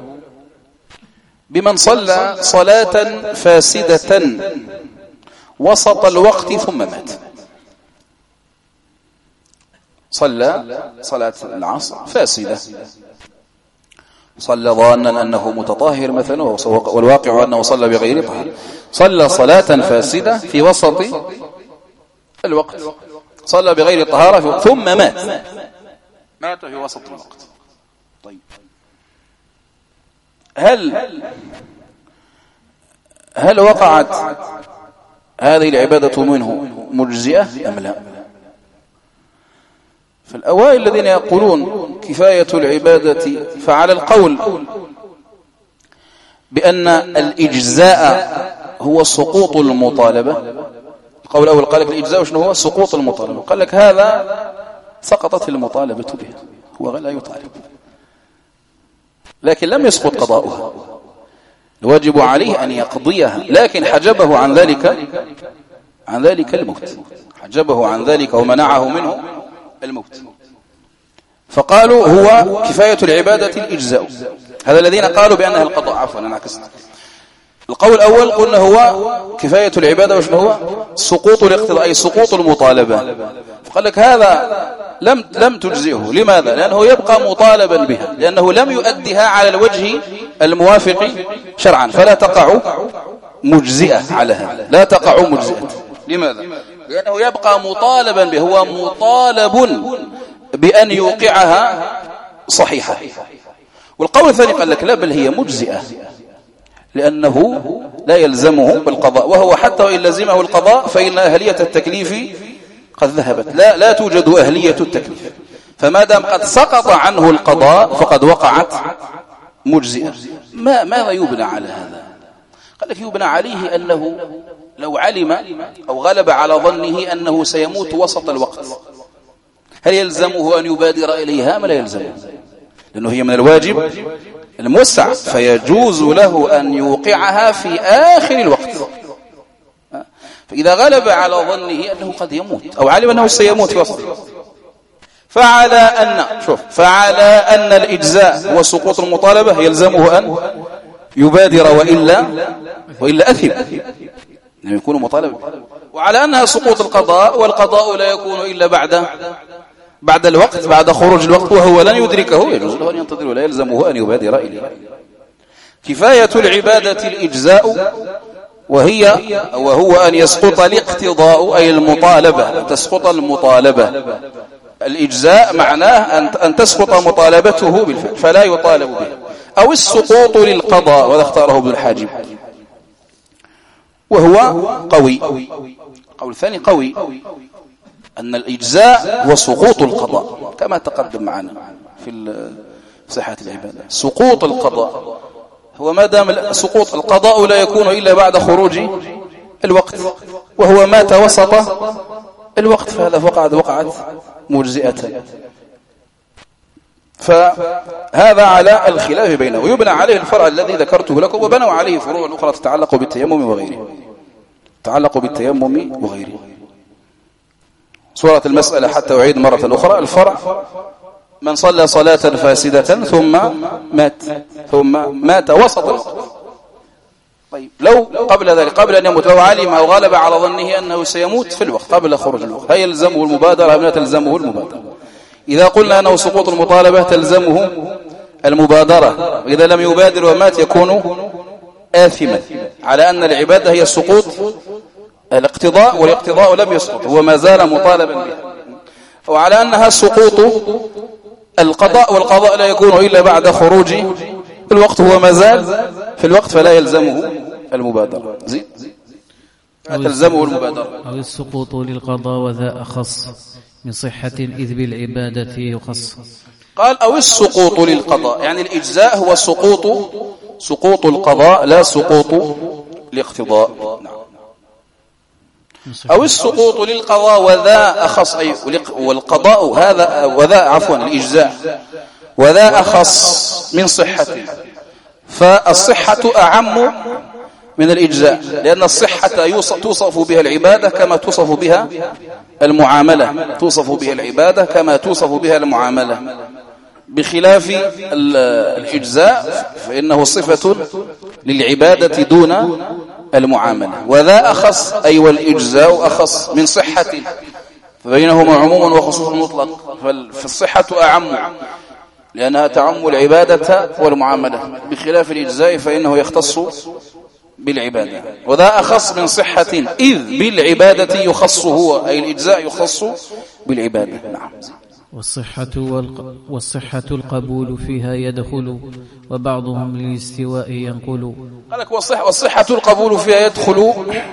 S1: بمن صلى صلاة فاسدة وسط الوقت ثم مات. صلى صلاة العصر فاسدة، صلى ظانا أنه متطهر مثلا، والواقع أنه صلى بغير طهارة. صلى صلاة فاسدة في وسط الوقت، صلى بغير طهارة ثم مات في وسط الوقت. طيب، هل وقعت هذه العبادة منه مجزئة أم لا؟ فالأوائل الذين يقولون كفاية العبادة، فعلى القول بأن الإجزاء هو سقوط المطالبة. القول الأول قال لك الإجزاء شنو هو؟ سقوط المطالبة. قال لك هذا سقطت المطالبة بها، هو لا يطالب، لكن لم يسقط قضاؤها، الواجب عليه أن يقضيها، لكن حجبه عن ذلك الموت، حجبه عن ذلك ومنعه منه الموت. فقالوا هو كفاية العبادة الإجزاء. هذا الذين قالوا بأنها القضاء. عفوا أنا عكست. القول الأول قلنا هو كفاية العبادة وش هو؟ سقوط الاقتضاء، أي سقوط المطالبة. فقال لك هذا لم تجزئه. لماذا؟ لأنه يبقى مطالبا بها، لأنه لم يؤديها على الوجه الموافق شرعا، فلا تقع مجزئة على هذا، لا تقع مجزئة. لماذا؟ لأنه يبقى مطالبا به، هو مطالب بأن يوقعها صحيحة. والقول الثاني قال لك لا، بل هي مجزئة، لأنه لا يلزمه بالقضاء، وهو حتى وإن لزمه القضاء فإن أهلية التكليف قد ذهبت، لا توجد أهلية التكليف، فما دام قد سقط عنه القضاء فقد وقعت مجزئة. ماذا يبنى على هذا؟ قال لك يبنى عليه أنه لو علم أو غلب على ظنه أنه سيموت وسط الوقت، هل يلزمه أن يبادر إليها؟ ما لا يلزمه، لأنه هي من الواجب الموسع، فيجوز له أن يوقعها في آخر الوقت. فإذا غلب على ظنه أنه قد يموت أو علم أنه سيموت في وسط الوقت، فعلى أن الإجزاء وسقوط المطالبة يلزمه أن يبادر، وإلا أثم يكون مطالبا، وعلى أنها سقوط القضاء، والقضاء لا يكون إلا بعد الوقت، بعد خروج الوقت، وهو لن يدركه، يجوز له أن ينتظر ولا يلزمه أن يبادر إليه. كفاية العبادة الإجزاء وهو أن يسقط الاقتضاء، أي المطالبة، تسقط المطالبة. الإجزاء معناه أن تسقط مطالبته بالفعل فلا يطالب به. أو السقوط للقضاء، وهذا اختاره ابن الحاجب، وهو قوي. القول الثاني قوي، أن الإجزاء وسقوط القضاء كما تقدم معنا في صحة العبادة. سقوط القضاء هو ما دام سقوط القضاء لا يكون إلا بعد خروج الوقت، وهو مات وسط الوقت، فهذا وقعت مجزئة. فهذا على الخلاف بينه، ويبنى عليه الفرع الذي ذكرته لكم، وبنوا عليه فروع أخرى تتعلق بالتيمم وغيره. صورة المسألة حتى أعيد مرة أخرى. الفرع من صلى صلاة فاسدة ثم مات وسط الوقت. طيب، لو قبل ذلك، قبل أن يموت، لو علم أو غلب على ظنه أنه سيموت في الوقت قبل خروج الوقت، هل يلزمه المبادرة أم لا تلزمه المبادرة؟ إذا قلنا أنه سقوط المطالبة تلزمه المبادرة، وإذا لم يبادر ومات يكون آثما، على أن العبادة هي سقوط الاقتضاء، والاقتضاء لم يسقط، هو ما زال مطالبا به. وعلى أنها سقوط القضاء، والقضاء لا يكون إلا بعد خروج الوقت، هو مازال في الوقت فلا يلزمه المبادرة. زين تلزمه المبادرة.
S2: أو السقوط للقضاء وذا أخص من صحة إذ بالعبادة يخص.
S1: قال أو السقوط للقضاء، يعني الإجزاء هو سقوط القضاء لا سقوط الاقتضاء. نعم. أو السقوط للقضاء وذا أخص، أي والقضاء هذا وذا عفوا الإجزاء وذا أخص من صحته، فالصحة أعم من الإجزاء، لأن الصحة توصف بها العبادة كما توصف بها المعاملة، توصف بها العبادة كما توصف بها المعاملة، بخلاف الإجزاء فإنه صفة للعبادة دون المعاملة. وذا أخص أي والإجزاء أخص من صحة، فبينهما عموم وخصوص مطلق، فالصحة أعم لأنها تعم العبادة والمعاملة، بخلاف الإجزاء فإنه يختص بالعبادة. وذا أخص من صحة إذ بالعبادة يخص هو، أي الإجزاء يخص بالعبادة. نعم.
S2: والصحة القبول فيها يدخل وبعضهم للاستواء ينقل.
S1: قال لك والصحة القبول فيها يدخل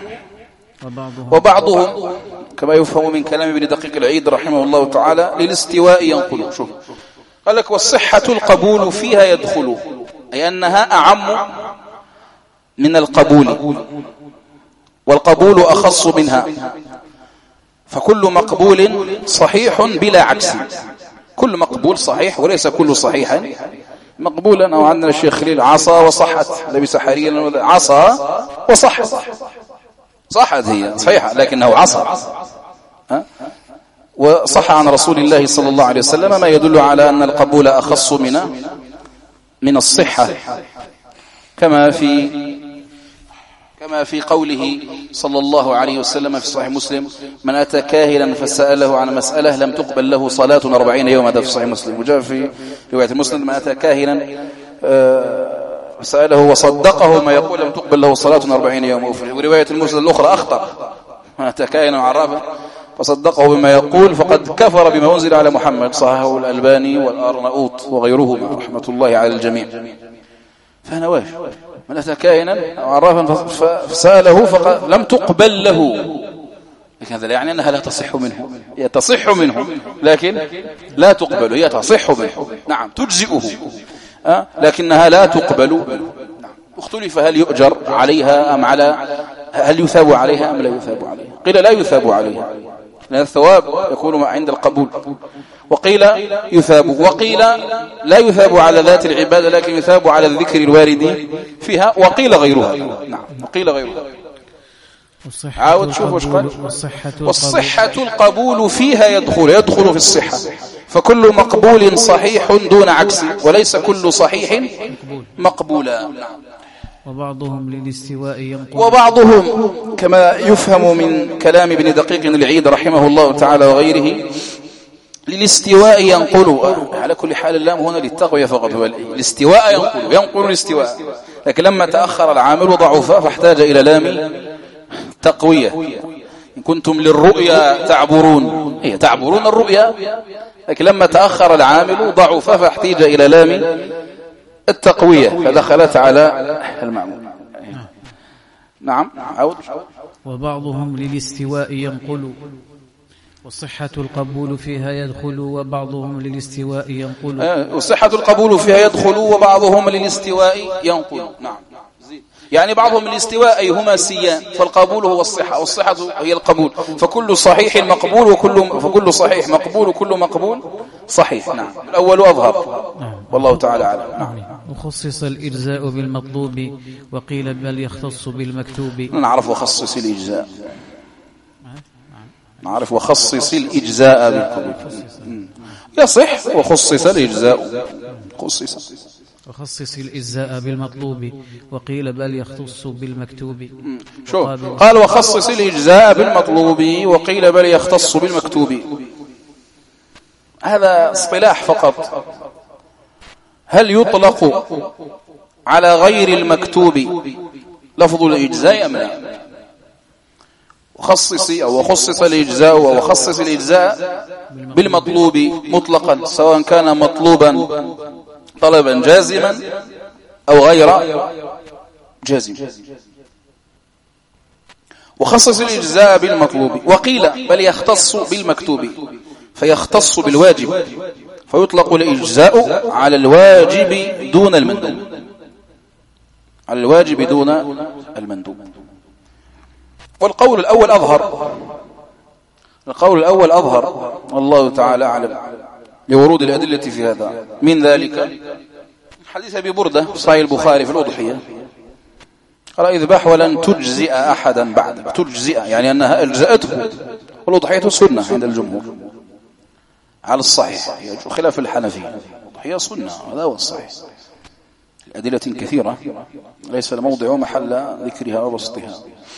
S1: وبعضهم كما يفهم من كلام ابن دقيق العيد رحمه الله تعالى للاستواء ينقل. شوف قال لك والصحة القبول فيها يدخل، أي أنها أعم من القبول، والقبول أخص منها، فكل مقبول صحيح بلا عكس. كل مقبول صحيح وليس كل صحيح مقبولا. أو عندنا الشيخ خليل عصا وصحت، لبس حريا عصا وصحت، صحت هي صحيحة لكنه عصا. وصح عن رسول الله صلى الله عليه وسلم ما يدل على أن القبول أخص من الصحة، كما في قوله صلى الله عليه وسلم في صحيح مسلم: من أتى كاهنا فسأله عن مسألة لم تقبل له صلاة 40 يوم. هذا في صحيح مسلم. وجاء في رواية مسلم: من أتى كاهنا فسأله وصدقه ما يقول لم تقبل له صلاة 40 يوم. وفي رواية المسلم الأخرى أخطأ: من أتى كاهنا عرافا فصدقه بما يقول فقد كفر بما أنزل على محمد. صححه الألباني والأرناؤوط وغيرهما رحمة الله على الجميع. فأنا واش من أتى كاهنا عرافا فسأله فقد لم تقبل له، لكن هذا لا يعني أنها لا تصح منه، هي تصح منه لكن لا تقبل. هي تصح منه نعم تجزئه لكنها لا تقبل منه. اختلف هل يؤجر عليها أم هل يثاب عليها أم لا يثاب عليها. قيل لا يثاب عليها لأن الثواب يكون عند القبول، وقيل يثاب، وقيل لا يثاب على ذات العبادة لكن يثاب على الذكر الوارد فيها، وقيل غيرها. نعم وقيل غيرها. عاود شوف وش قال: والصحة القبول فيها يدخل في الصحة، فكل مقبول صحيح دون عكس، وليس كل صحيح مقبولا.
S2: وبعضهم للاستواء ينقل.
S1: وبعضهم كما يفهم من كلام ابن دقيق العيد رحمه الله تعالى وغيره للاستواء ينقل. على كل حال اللام هنا للتقوية فقط، هو الاستواء ينقل الاستواء، لكن لما تأخر العامل ضعف فاحتاج إلى لام تقوية. إن كنتم للرؤيا تعبرون، هي تعبرون الرؤيا، لكن لما تأخر العامل ضعف فاحتاج إلى لام التقوية فدخلت على المعمول. نعم عود.
S2: وبعضهم للاستواء ينقل والصحة القبول فيها يدخل وبعضهم للاستواء ينقل.
S1: والصحة القبول فيها يدخل وبعضهم للاستواء ينقل. نعم يعني بعضهم الاستواء أي هما سيان، فالقبول هو الصحة والصحة هي القبول، فكل صحيح مقبول فكل صحيح مقبول وكل مقبول صحيح. نعم الأول أظهر والله تعالى أعلم. نعم.
S2: وخصص الإجزاء بالمطلوب وقيل بل يختص بالمكتوب.
S1: نعرف وخصص الإجزاء، نعرف وخصص الإجزاء بالقبول يصح، وخصص الإجزاء
S2: وخصص الإجزاء بالمطلوب وقيل بل يختص بالمكتوب.
S1: شو قال؟ وخصص الإجزاء بالمطلوب وقيل بل يختص بالمكتوب. هذا اصطلاح فقط. هل يطلق على غير المكتوب لفظ الإجزاء أم لا؟ وخصص الإجزاء وخصص الإجزاء بالمطلوب مطلقا، سواء كان مطلوبا طلبا جازما أو غير جازم. وخصص الإجزاء بالمطلوب. وقيل بل يختص بالمكتوب فيختص بالواجب، فيطلق الإجزاء على الواجب دون المندوب، على الواجب دون المندوب. والقول الأول أظهر، القول الأول أظهر والله تعالى أعلم لورود الأدلة في هذا. من ذلك حديث أبي بردة صحيح البخاري في الأضحية قال اذبح ولن تجزئ أحدا بعد. تجزئ يعني أنها أجزأته، والأضحية سنة عند الجمهور على الصحيح خلاف الحنفية. الأضحية سنة، هذا هو الصحيح. الأدلة كثيرة ليس الموضع محل ذكرها وبسطها.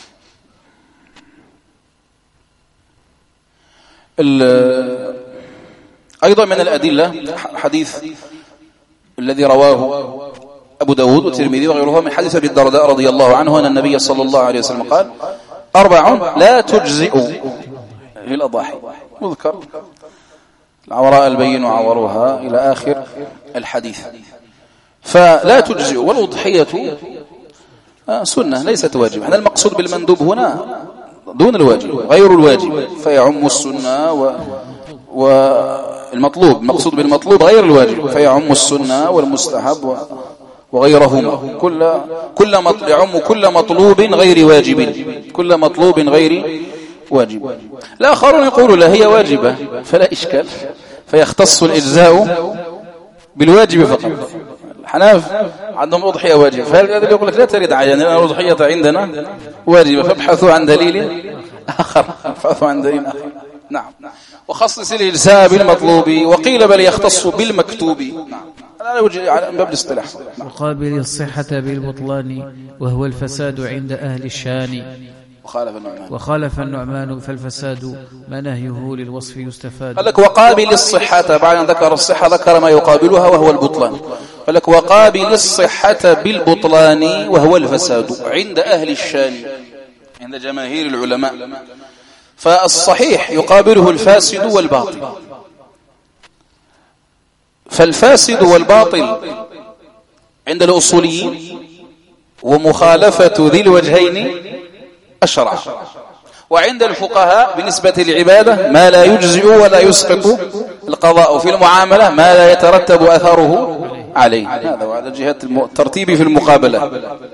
S1: أيضا من الأدلة حديث الذي رواه أبو داود والترمذي وغيرها من حديث أبي الدرداء رضي الله عنه أن النبي صلى الله عليه وسلم قال 4 لا تجزئ للأضاحي، مذكر العوراء البين عوروها إلى آخر الحديث. فلا تجزئ، والأضحية سنة ليست واجب. هذا المقصود بالمندوب هنا دون الواجب، غير الواجب، فيعم السنة والمطلوب. مقصود بالمطلوب غير الواجب، فيعم السنة والمستحب وغيرهما. يعم كل مطلوب غير واجب، كل مطلوب غير واجب. الآخرون يقولون لا هي واجبة فلا إشكال، فيختص الإجزاء بالواجب فقط. الحناف عندهم أضحية واجب، فهذا يقول لك لا تريد عين الأضحية عندنا واجبة، فابحثوا عن دليل آخر. نعم. وخصص الإجزاء بالمطلوب. وقيل بل يختص بالمكتوب. على باب الاصطلاح.
S2: وقابل الصحة بالبطلان وهو الفساد عند أهل الشان. وخالف النعمان فالفساد ما نهيه للوصف يستفاد.
S1: قال لك وقابل الصحة، بعد أن ذكر الصحة ذكر ما يقابلها وهو البطلان. قال لك وقابل الصحة بالبطلان وهو الفساد عند أهل الشان، عند جماهير العلماء. فالصحيح يقابله الفاسد والباطل. فالفاسد والباطل عند الأصوليين ومخالفة ذي الوجهين الشرع، وعند الفقهاء بالنسبة للعبادة ما لا يجزئ ولا يسقط القضاء في المعاملة ما لا يترتب أثره عليه. هذا وعلى جهة الترتيب في المقابلة.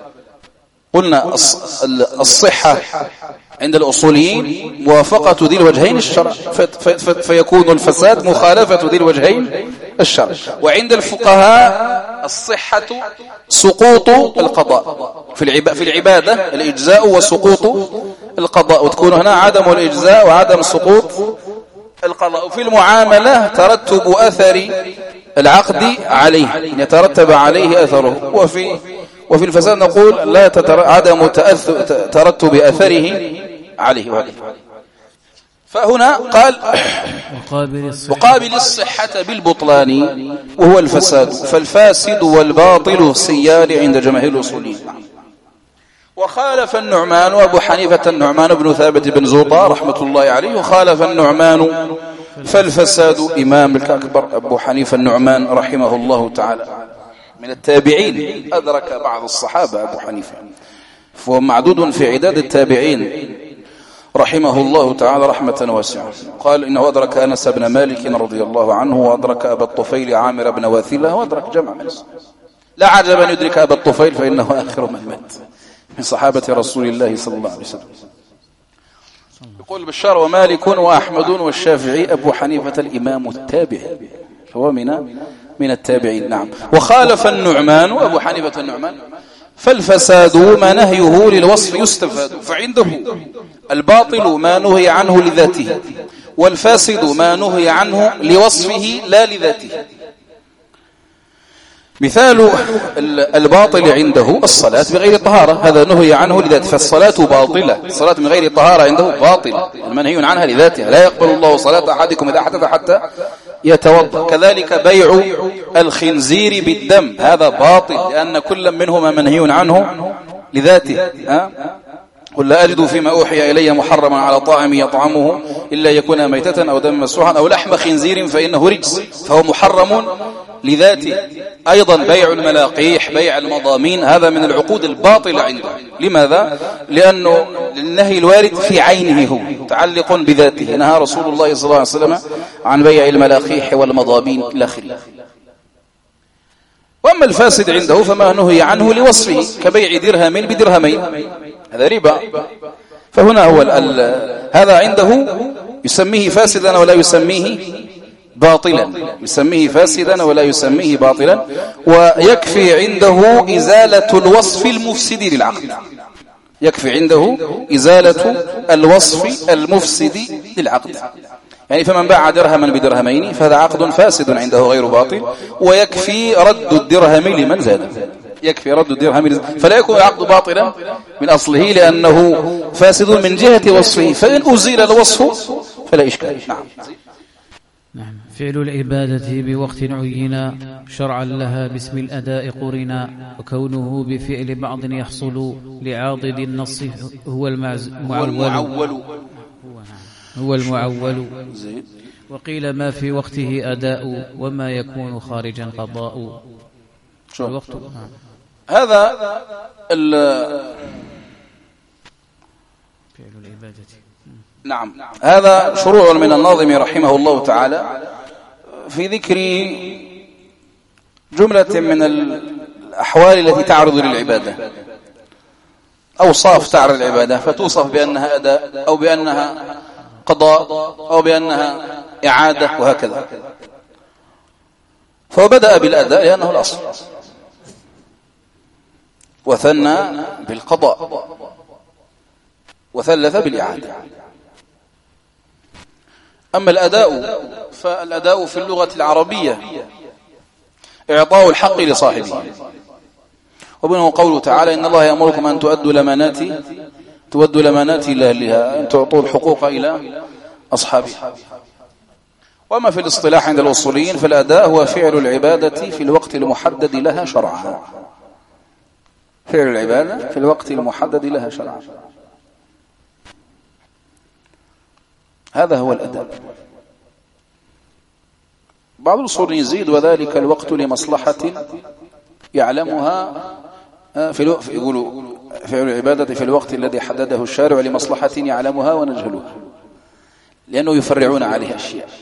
S1: قلنا الصحة عند الأصوليين موافقة ذي الوجهين الشرع، فيكون الفساد مخالفة ذي الوجهين الشرع. وعند الفقهاء الصحة سقوط القضاء في العبادة، الإجزاء وسقوط القضاء، وتكون هنا عدم الإجزاء وعدم سقوط القضاء. في المعاملة ترتب أثر العقد عليه، يترتب عليه أثره. وفي الفساد نقول لا عدم ترتب أثره عليه. فهنا قال وقابل الصحة بالبطلان وهو الفساد، فالفاسد والباطل سيان عند جماهير الأصوليين. وخالف النعمان وأبو حنيفة النعمان بن ثابت بن زوطة رحمة الله عليه، وخالف النعمان فالفساد إمام الأكبر أبو حنيفة النعمان رحمه الله تعالى من التابعين، أدرك بعض الصحابة أبو حنيفة، فهو معدود في عداد التابعين رحمه الله تعالى رحمة واسعة. قال إنه أدرك أنس بن مالك رضي الله عنه، وأدرك أبا الطفيل عامر بن واثلة، وأدرك جمع من الصحابة. لا عجب أن يدرك أبا الطفيل فإنه آخر من مات من صحابة رسول الله صلى الله عليه وسلم. يقول بشار ومالك وأحمد والشافعي، أبو حنيفة الإمام التابعي، فهو من التابعين. نعم. وخالف النعمان وأبو حنيفة النعمان فالفساد ما نهيه للوصف يستفاد، فعنده الباطل ما نهي عنه لذاته، والفاسد ما نهي عنه لوصفه لا لذاته. مثال الباطل عنده الصلاة بغير طهارة، هذا نهي عنه لذاته، فالصلاة باطلة. الصلاة من غير طهارة عنده باطلة، المنهي عنها لذاتها. لا يقبل الله صلاة أحدكم إذا حدث حتى يتوضأ. كذلك بيع الخنزير بالدم، هذا باطل، لأن كل منهما منهي عنه لذاته. قل لا أجد فيما أوحي إلي محرما على طاعم يطعمه إلا يكون ميتة أو دم مسفوحا أو لحم خنزير فإنه رجس، فهو محرم لذاته. أيضا بيع الملاقيح، بيع المضامين، هذا من العقود الباطلة عنده. لماذا؟ لأنه النهي الوارد في عينه هو متعلق بذاته. نهى رسول الله صلى الله عليه وسلم عن بيع الملاقيح والمضامين إلى آخره. وأما الفاسد عنده فما نهي عنه لوصفه، كبيع درهم بدرهمين، هذا ربا. فهنا هو هذا عنده يسميه فاسدا ولا يسميه باطلا، يسميه فاسدا ولا يسميه باطلا. ويكفي عنده إزالة الوصف المفسد للعقد، يكفي عنده إزالة الوصف المفسد للعقد. يعني فمن باع درهما بدرهمين فهذا عقد فاسد عنده غير باطل، ويكفي رد الدرهم لمن زاد، يكفي رد الدرهم، فلا يكون العقد باطلا من أصله لأنه فاسد من جهة وصفه، فإن أزيل الوصف فلا إشكال.
S2: نعم. فعل العبادة بوقت عين شرعا لها باسم الأداء قرنا، وكونه بفعل بعض يحصل لعاضد النص هو المعول. وقيل ما في وقته أداء وما يكون خارجا قضاء.
S1: الوقت هذا
S2: فعل العبادة.
S1: نعم، هذا شروع من الناظم رحمه الله تعالى في ذكر جملة من الأحوال التي تعرض للعبادة، أوصاف تعرض للعبادة، فتوصف بأنها أداء أو بأنها قضاء أو بأنها إعادة وهكذا. فبدأ بالأداء لأنه الأصل، وثنى بالقضاء، وثلث بالإعادة. أما الأداء فالأداء في اللغة العربية إعطاء الحق لصاحبه، ومنه قوله تعالى إن الله يأمركم أن تؤدوا الأمانات إلى أهلها، أن تعطوا الحقوق إلى أصحابها. وما في الاصطلاح عند الأصوليين فالأداء هو فعل العبادة في الوقت المحدد لها شرعا، فعل العبادة في الوقت المحدد لها شرعا، هذا هو الأداء. بعض الأصول يزيد وذلك الوقت لمصلحة يعلمها، يقولوا فعل العبادة في الوقت الذي حدده الشارع لمصلحة يعلمها ونجهلها، لأنه يفرعون عليه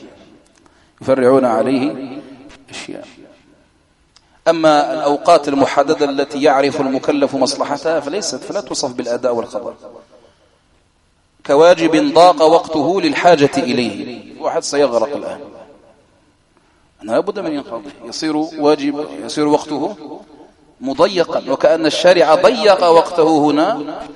S1: أشياء. أما الأوقات المحددة التي يعرف المكلف مصلحتها فلا توصف بالأداء والقضاء، كواجب ضاق وقته للحاجة إليه، واحد سيغرق الآن، أنا لابد من إنقاذه، يصير وقته مضيقا، وكأن الشارع ضيق وقته هنا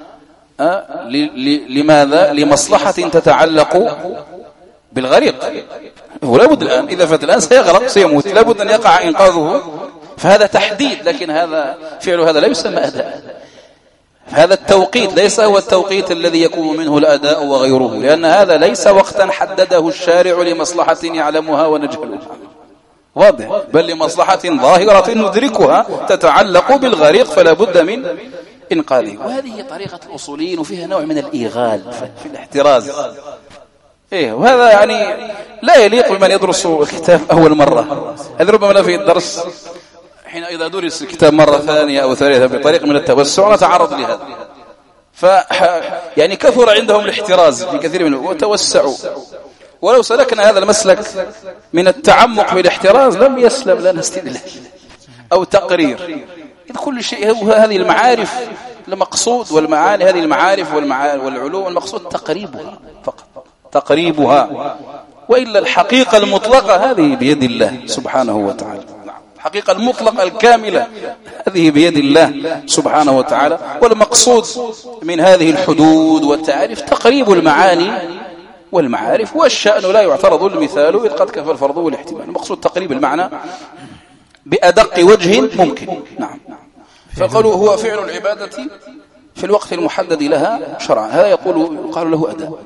S1: لماذا؟ لمصلحة تتعلق بالغريق. هو لابد الآن، إذا فات الآن سيغرق سيموت، لابد أن يقع إنقاذه، فهذا تحديد. لكن هذا فعل هذا لا يسمى أداء، هذا التوقيت ليس هو التوقيت الذي يكون منه الأداء وغيره، لأن هذا ليس وقتا حدده الشارع لمصلحة يعلمها ونجهلها، واضح، بل لمصلحة ظاهرة ندركها تتعلق بالغريق فلا بد من إنقاذه. وهذه طريقة الأصوليين، وفيها نوع من الإيغال في الاحتراز. وهذا يعني لا يليق بمن يدرس الكتاب أول مرة. هذا ربما لا في الدرس حين إذا درس الكتاب مرة ثانية أو ثالثة بطريق من التوسع نتعرض لهذا، يعني كثر عندهم الاحتراز في كثير منهم وتوسعوا. ولو سلكنا هذا المسلك من التعمق في الاحتراز لم يسلم لنا استدلال أو تقرير، إذ كل شيء هو هذه المعارف المقصود، والمعاني هذه المعارف والعلوم المقصود تقريبها فقط، تقريبها، وإلا الحقيقة المطلقة هذه بيد الله سبحانه وتعالى. الحقيقة المطلقة الكاملة هذه بيد الله سبحانه وتعالى، والمقصود من هذه الحدود والتعارف تقريب المعاني والمعارف، والشأن لا يعترض المثال إذ قد كفى الفرض والاحتمال. المقصود تقريب المعنى بأدق وجه ممكن. نعم. فقالوا هو فعل العبادة في الوقت المحدد لها شرعا، هذا يقال له أداء.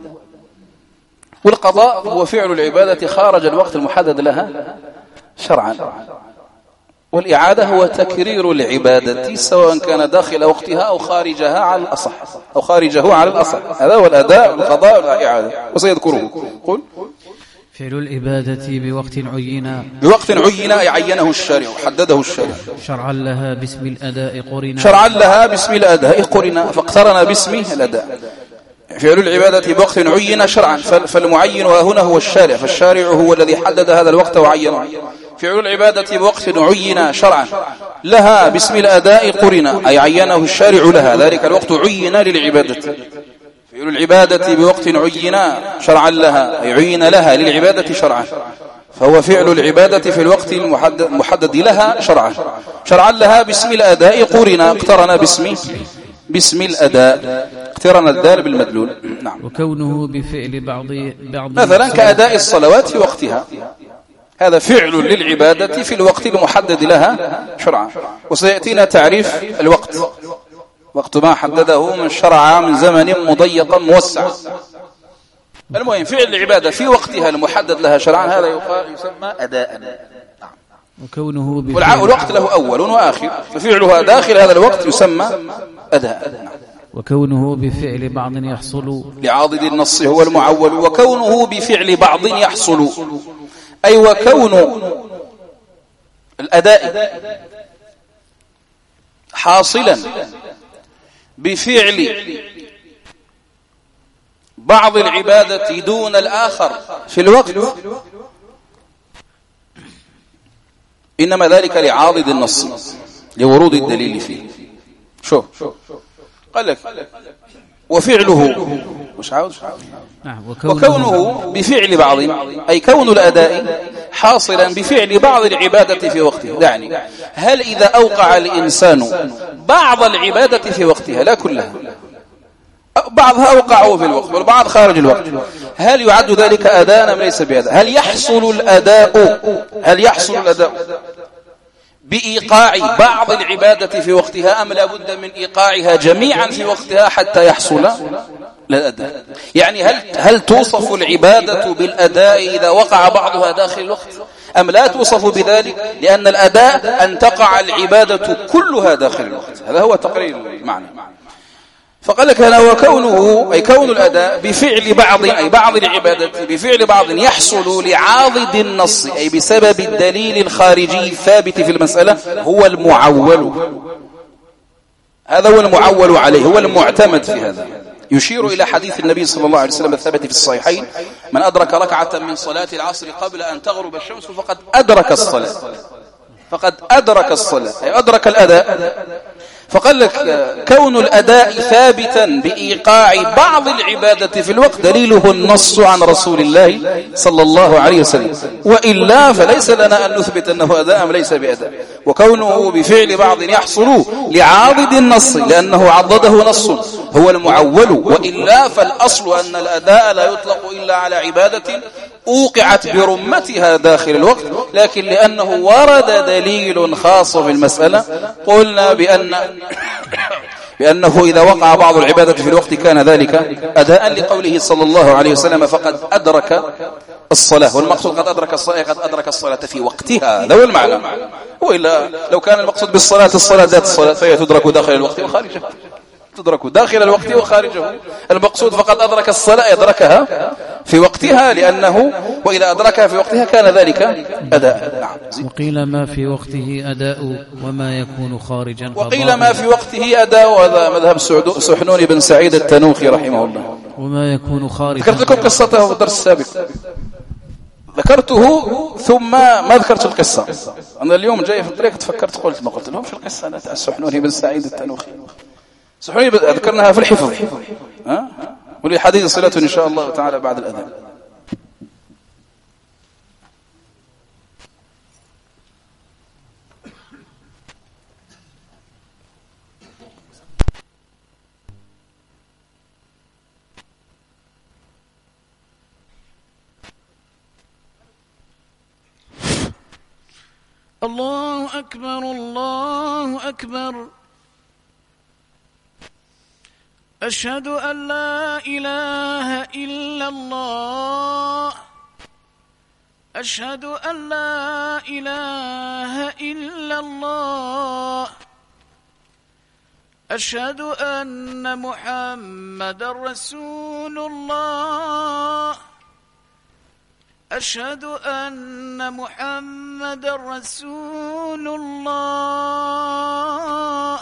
S1: والقضاء هو فعل العبادة خارج الوقت المحدد لها شرعا، والإعادة هو تكرير العبادة سواء كان داخل وقتها أو خارجها على الأصح أو خارجه على الأصح. هذا هو الأداء والقضاء والإعادة وسيذكره. قل
S2: فعل العبادة بوقت عين،
S1: بوقت عين أي عينه الشارع حدده الشارع،
S2: شرعا لها باسم الأداء قرنا،
S1: شرعا لها باسم الأداء قرنا فاقترن باسمه الأداء. فعل العبادة بوقت عين شرعا، فالمعين هنا هو الشارع، فالشارع هو الذي حدد هذا الوقت وعينه. فعل العبادة بوقت عين شرعا لها باسم الأداء قرنا أي عينه الشارع لها، ذلك الوقت عين للعبادة. فعل العبادة بوقت عين شرعا لها أي عين لها للعبادة شرعا، فهو فعل العبادة في الوقت المحدد لها شرعا، شرعا لها باسم الأداء قرنا اقترن باسم الأداء، اقترن الدال بالمدلول. نعم.
S2: وكونه بفعل بعض
S1: مثلا كأداء الصلوات في وقتها، هذا فعل للعبادة في الوقت المحدد لها شرعا. وسيأتينا تعريف الوقت، وقت ما حدده من شرع من زمن مضيق موسع. المهم فعل العبادة في وقتها المحدد لها شرعا هذا يسمى أداء.
S2: وكونه
S1: والوقت له أول وآخر، ففعلها داخل هذا الوقت يسمى أداء.
S2: وكونه بفعل بعض يحصل
S1: لعاضد النص هو المعول. وكونه بفعل بعض يحصل أي وكون الأداء حاصلا بفعل بعض العبادة دون الآخر في الوقت، إنما ذلك لعاضد النص لورود الدليل فيه. شو قال لك وفعله مش عاوز وكونه بفعل بعض أي كون الأداء حاصلا بفعل بعض العبادة في وقتها. يعني هل إذا أوقع الإنسان بعض العبادة في وقتها لا كلها، بعضها أوقعه في الوقت والبعض خارج الوقت، هل يعد ذلك أداء أم ليس بأداء؟ هل يحصل الأداء بإيقاع بعض العبادة في وقتها أم لا بد من إيقاعها جميعا في وقتها حتى يحصل الأداء؟ يعني هل توصف العبادة بالأداء إذا وقع بعضها داخل الوقت أم لا توصف بذلك؟ لأن الأداء أن تقع العبادة كلها داخل الوقت. هذا هو تقرير المعنى. فقال لك هنا وكونه أي كون الأداء بفعل بعض أي بعض العبادة بفعل بعض يحصل لعاضد النص أي بسبب الدليل الخارجي الثابت في المسألة هو المعول. هذا هو المعول عليه، هو المعتمد في هذا. يشير إلى حديث النبي صلى الله عليه وسلم الثابت في الصحيحين: من أدرك ركعة من صلاة العصر قبل أن تغرب الشمس فقد أدرك الصلاة، فقد أدرك الصلاة أي أدرك الأداء. فقال لك كون الأداء ثابتا بإيقاع بعض العبادة في الوقت دليله النص عن رسول الله صلى الله عليه وسلم، وإلا فليس لنا أن نثبت أنه أداء أم ليس بأداء. وكونه بفعل بعض يحصل لعاضد النص لأنه عضده نص هو المعول، وإلا فالأصل أن الأداء لا يطلق إلا على عبادة أوقعت برمتها داخل الوقت، لكن لأنه ورد دليل خاص في المسألة قلنا بأنه إذا وقع بعض العبادة في الوقت كان ذلك أداء لقوله صلى الله عليه وسلم فقد أدرك الصلاة. والمقصود قد أدرك الصلاة في وقتها، هذا هو المعنى. وإلا لو كان المقصود بالصلاة الصلاة ذات الصلاة فهي تدرك داخل الوقت وخارجه، تدرك داخل الوقت وخارجه. المقصود فقد أدرك الصلاة يدركها في وقتها، لأنه وإذا أدركها في وقتها كان ذلك أداء. نعم.
S2: وقيل ما في وقته أداء وما يكون خارجا قضاء.
S1: وقيل ما في وقته أداء، وهذا مذهب سحنون بن سعيد التنوخي رحمه الله.
S2: وما يكون خارجا.
S1: ذكرت لكم قصته في الدرس السابق، ذكرته ثم ما ذكرت القصة. أنا اليوم جاي في الطريق تفكرت قلت ما قلت لهم في القصة سحنون بن سعيد التنوخي. سحنون ذكرناها في الحفظ، ولحديث صلة إن شاء الله تعالى بعد الأذان.
S2: الله أكبر الله أكبر، أشهد أن لا إله إلا الله،
S3: أشهد أن لا إله إلا الله أشهد أن محمدًا رسول الله أشهد أن محمدًا رسول الله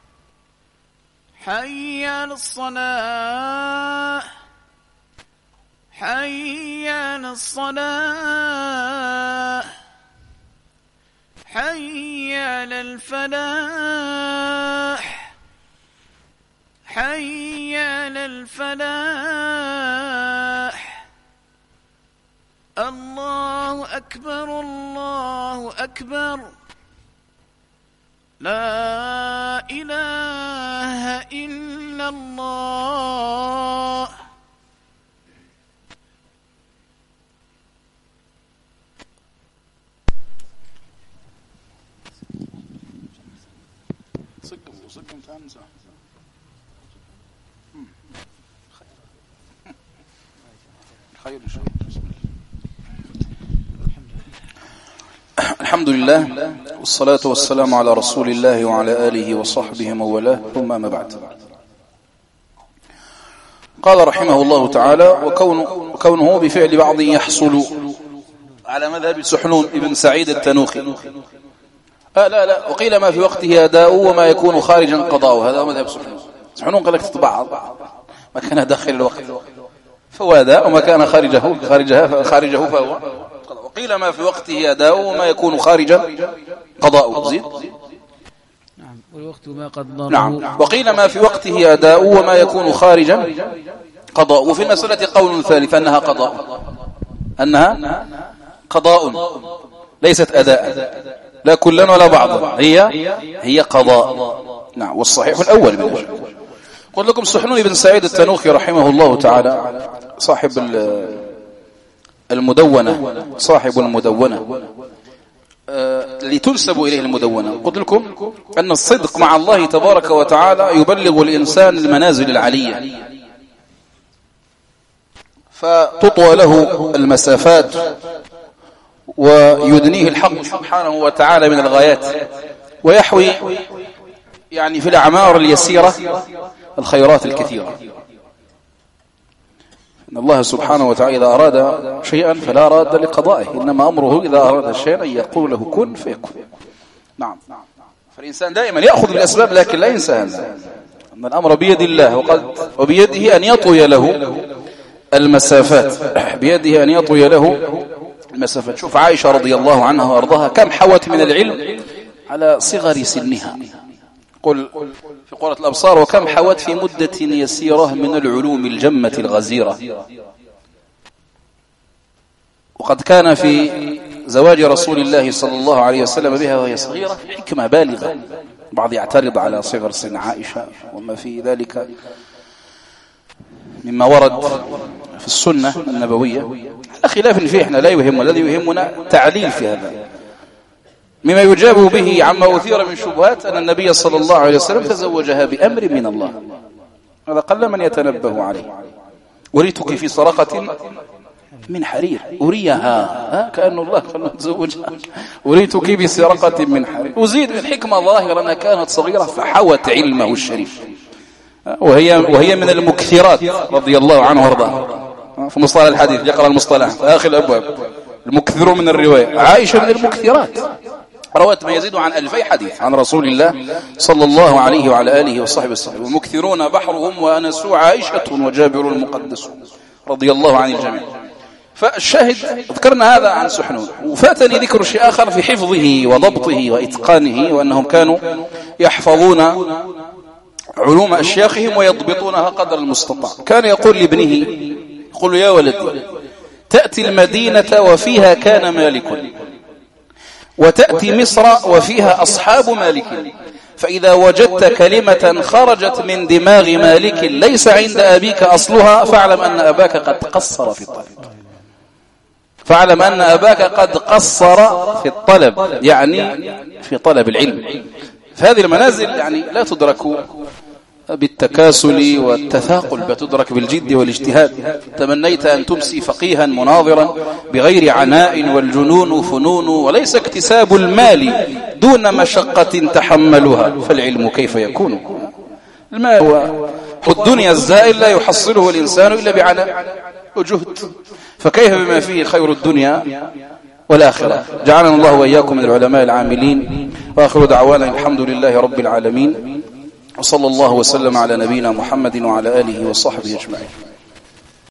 S3: حي على الصلاة حي على الصلاة حي على الفلاح حي على الفلاح الله أكبر الله أكبر لا إله إلا الله
S1: صكم تنسى خير إن شاء الله. الحمد لله والصلاة والسلام على رسول الله وعلى آله وصحبه وموالاه ثم ما بعد. قال رحمه الله تعالى: وكونه بفعل بعض يحصل على مذهب سحنون ابن سعيد التنوخي. لا وقيل ما في وقته أداء وما يكون خارجا قضاء. هذا مذهب سحنون قال لك تطبع ما كان داخل الوقت فهو أداء وما كان خارجه فهو. وقيل ما في وقته أداء وما يكون خارجا قضاء. زيد.
S2: نعم. والوقت ما قدره.
S1: نعم. وقيل ما في وقته أداء وما يكون خارجا قضاء. وفي المسألة قول ثالث أنها قضاء ليست أداء، لا كلا ولا بعضا، هي قضاء. نعم. والصحيح الأول من أجل. قلت لكم سحنون بن سعيد التنوخي رحمه الله تعالى صاحب المدونة اللي تنسب إليه المدونة. قلت لكم أن الصدق مع الله تبارك وتعالى يبلغ الإنسان المنازل العلية، فتطوى له المسافات ويدنيه الحق سبحانه وتعالى من الغايات، ويحوي يعني في الأعمار اليسيرة الخيرات الكثيرة. إن الله سبحانه وتعالى إذا أراد شيئا فلا راد لقضائه، إنما أمره إذا أراد شيئا يقول له كن فيكون. نعم. فالإنسان دائما يأخذ بالأسباب لكن لا ينسى هذا أن الأمر بيد الله، وبيده أن يطوي له المسافات، بيده أن يطوي له المسافات. شوف عائشة رضي الله عنها وأرضاها كم حوت من العلم على صغر سنها. قل في قرة الأبصار: وكم حوت في مدة يسيرة من العلوم الجمة الغزيرة. وقد كان في زواج رسول الله صلى الله عليه وسلم بها وهي صغيرة حكمة بالغة. بعض يعترض على صغر سن عائشة وما في ذلك مما ورد في السنة النبوية على خلاف فيه. احنا لا يهمنا، الذي يهمنا تعليل في هذا. مما يجاب به عما أثير من شبهات أن النبي صلى الله عليه وسلم تزوجها بأمر من الله، هذا قل من يتنبه عليه. أريتك في سرقة من حرير، أريها كأن الله قال تزوجها، أريتك بسرقة من حرير. وزيد من حكمة ظاهرة أنها كانت صغيرة فحوت علمه الشريف، وهي من المكثرات رضي الله عنه وارضاه. في مصطلح الحديث يقرأ المصطلح في آخر الأبواب المكثر من الرواية. عائشة من المكثرات، روت ما يزيد عن 2000 حديث عن رسول الله صلى الله عليه وعلى آله وصحبه وسلم. والمكثرون بحرهم وأنسوا عائشة وجابر المقدس رضي الله عن الجميع. فالشاهد ذكرنا هذا عن سحنون، وفاتني ذكر شيء آخر في حفظه وضبطه وإتقانه، وأنهم كانوا يحفظون علوم أشياخهم ويضبطونها قدر المستطاع. كان يقول لابنه، يقول: يا ولدي، تأتي المدينة وفيها كان مالك، وتأتي مصر وفيها أصحاب مالك، فإذا وجدت كلمة خرجت من دماغ مالك ليس عند أبيك أصلها فاعلم أن أباك قد قصر في الطلب. فاعلم أن أباك قد قصر في الطلب، يعني في طلب العلم. فهذه المنازل يعني لا تدرك بالتكاسل والتثاقل، بتدرك بالجد والاجتهاد. تمنيت أن تمسي فقيها مناظرا بغير عناء، والجنون فنون وليس اكتساب المال دون مشقة تحملها، فالعلم كيف يكون؟ المال هو الدنيا الزائل لا يحصله الإنسان إلا بعناء وجهد، فكيف بما فيه خير الدنيا والآخرة؟ جعلنا الله وإياكم من العلماء العاملين، وآخر دعوانا الحمد لله رب العالمين، وصلى الله وسلم على نبينا محمد وعلى آله وصحبه أجمعين.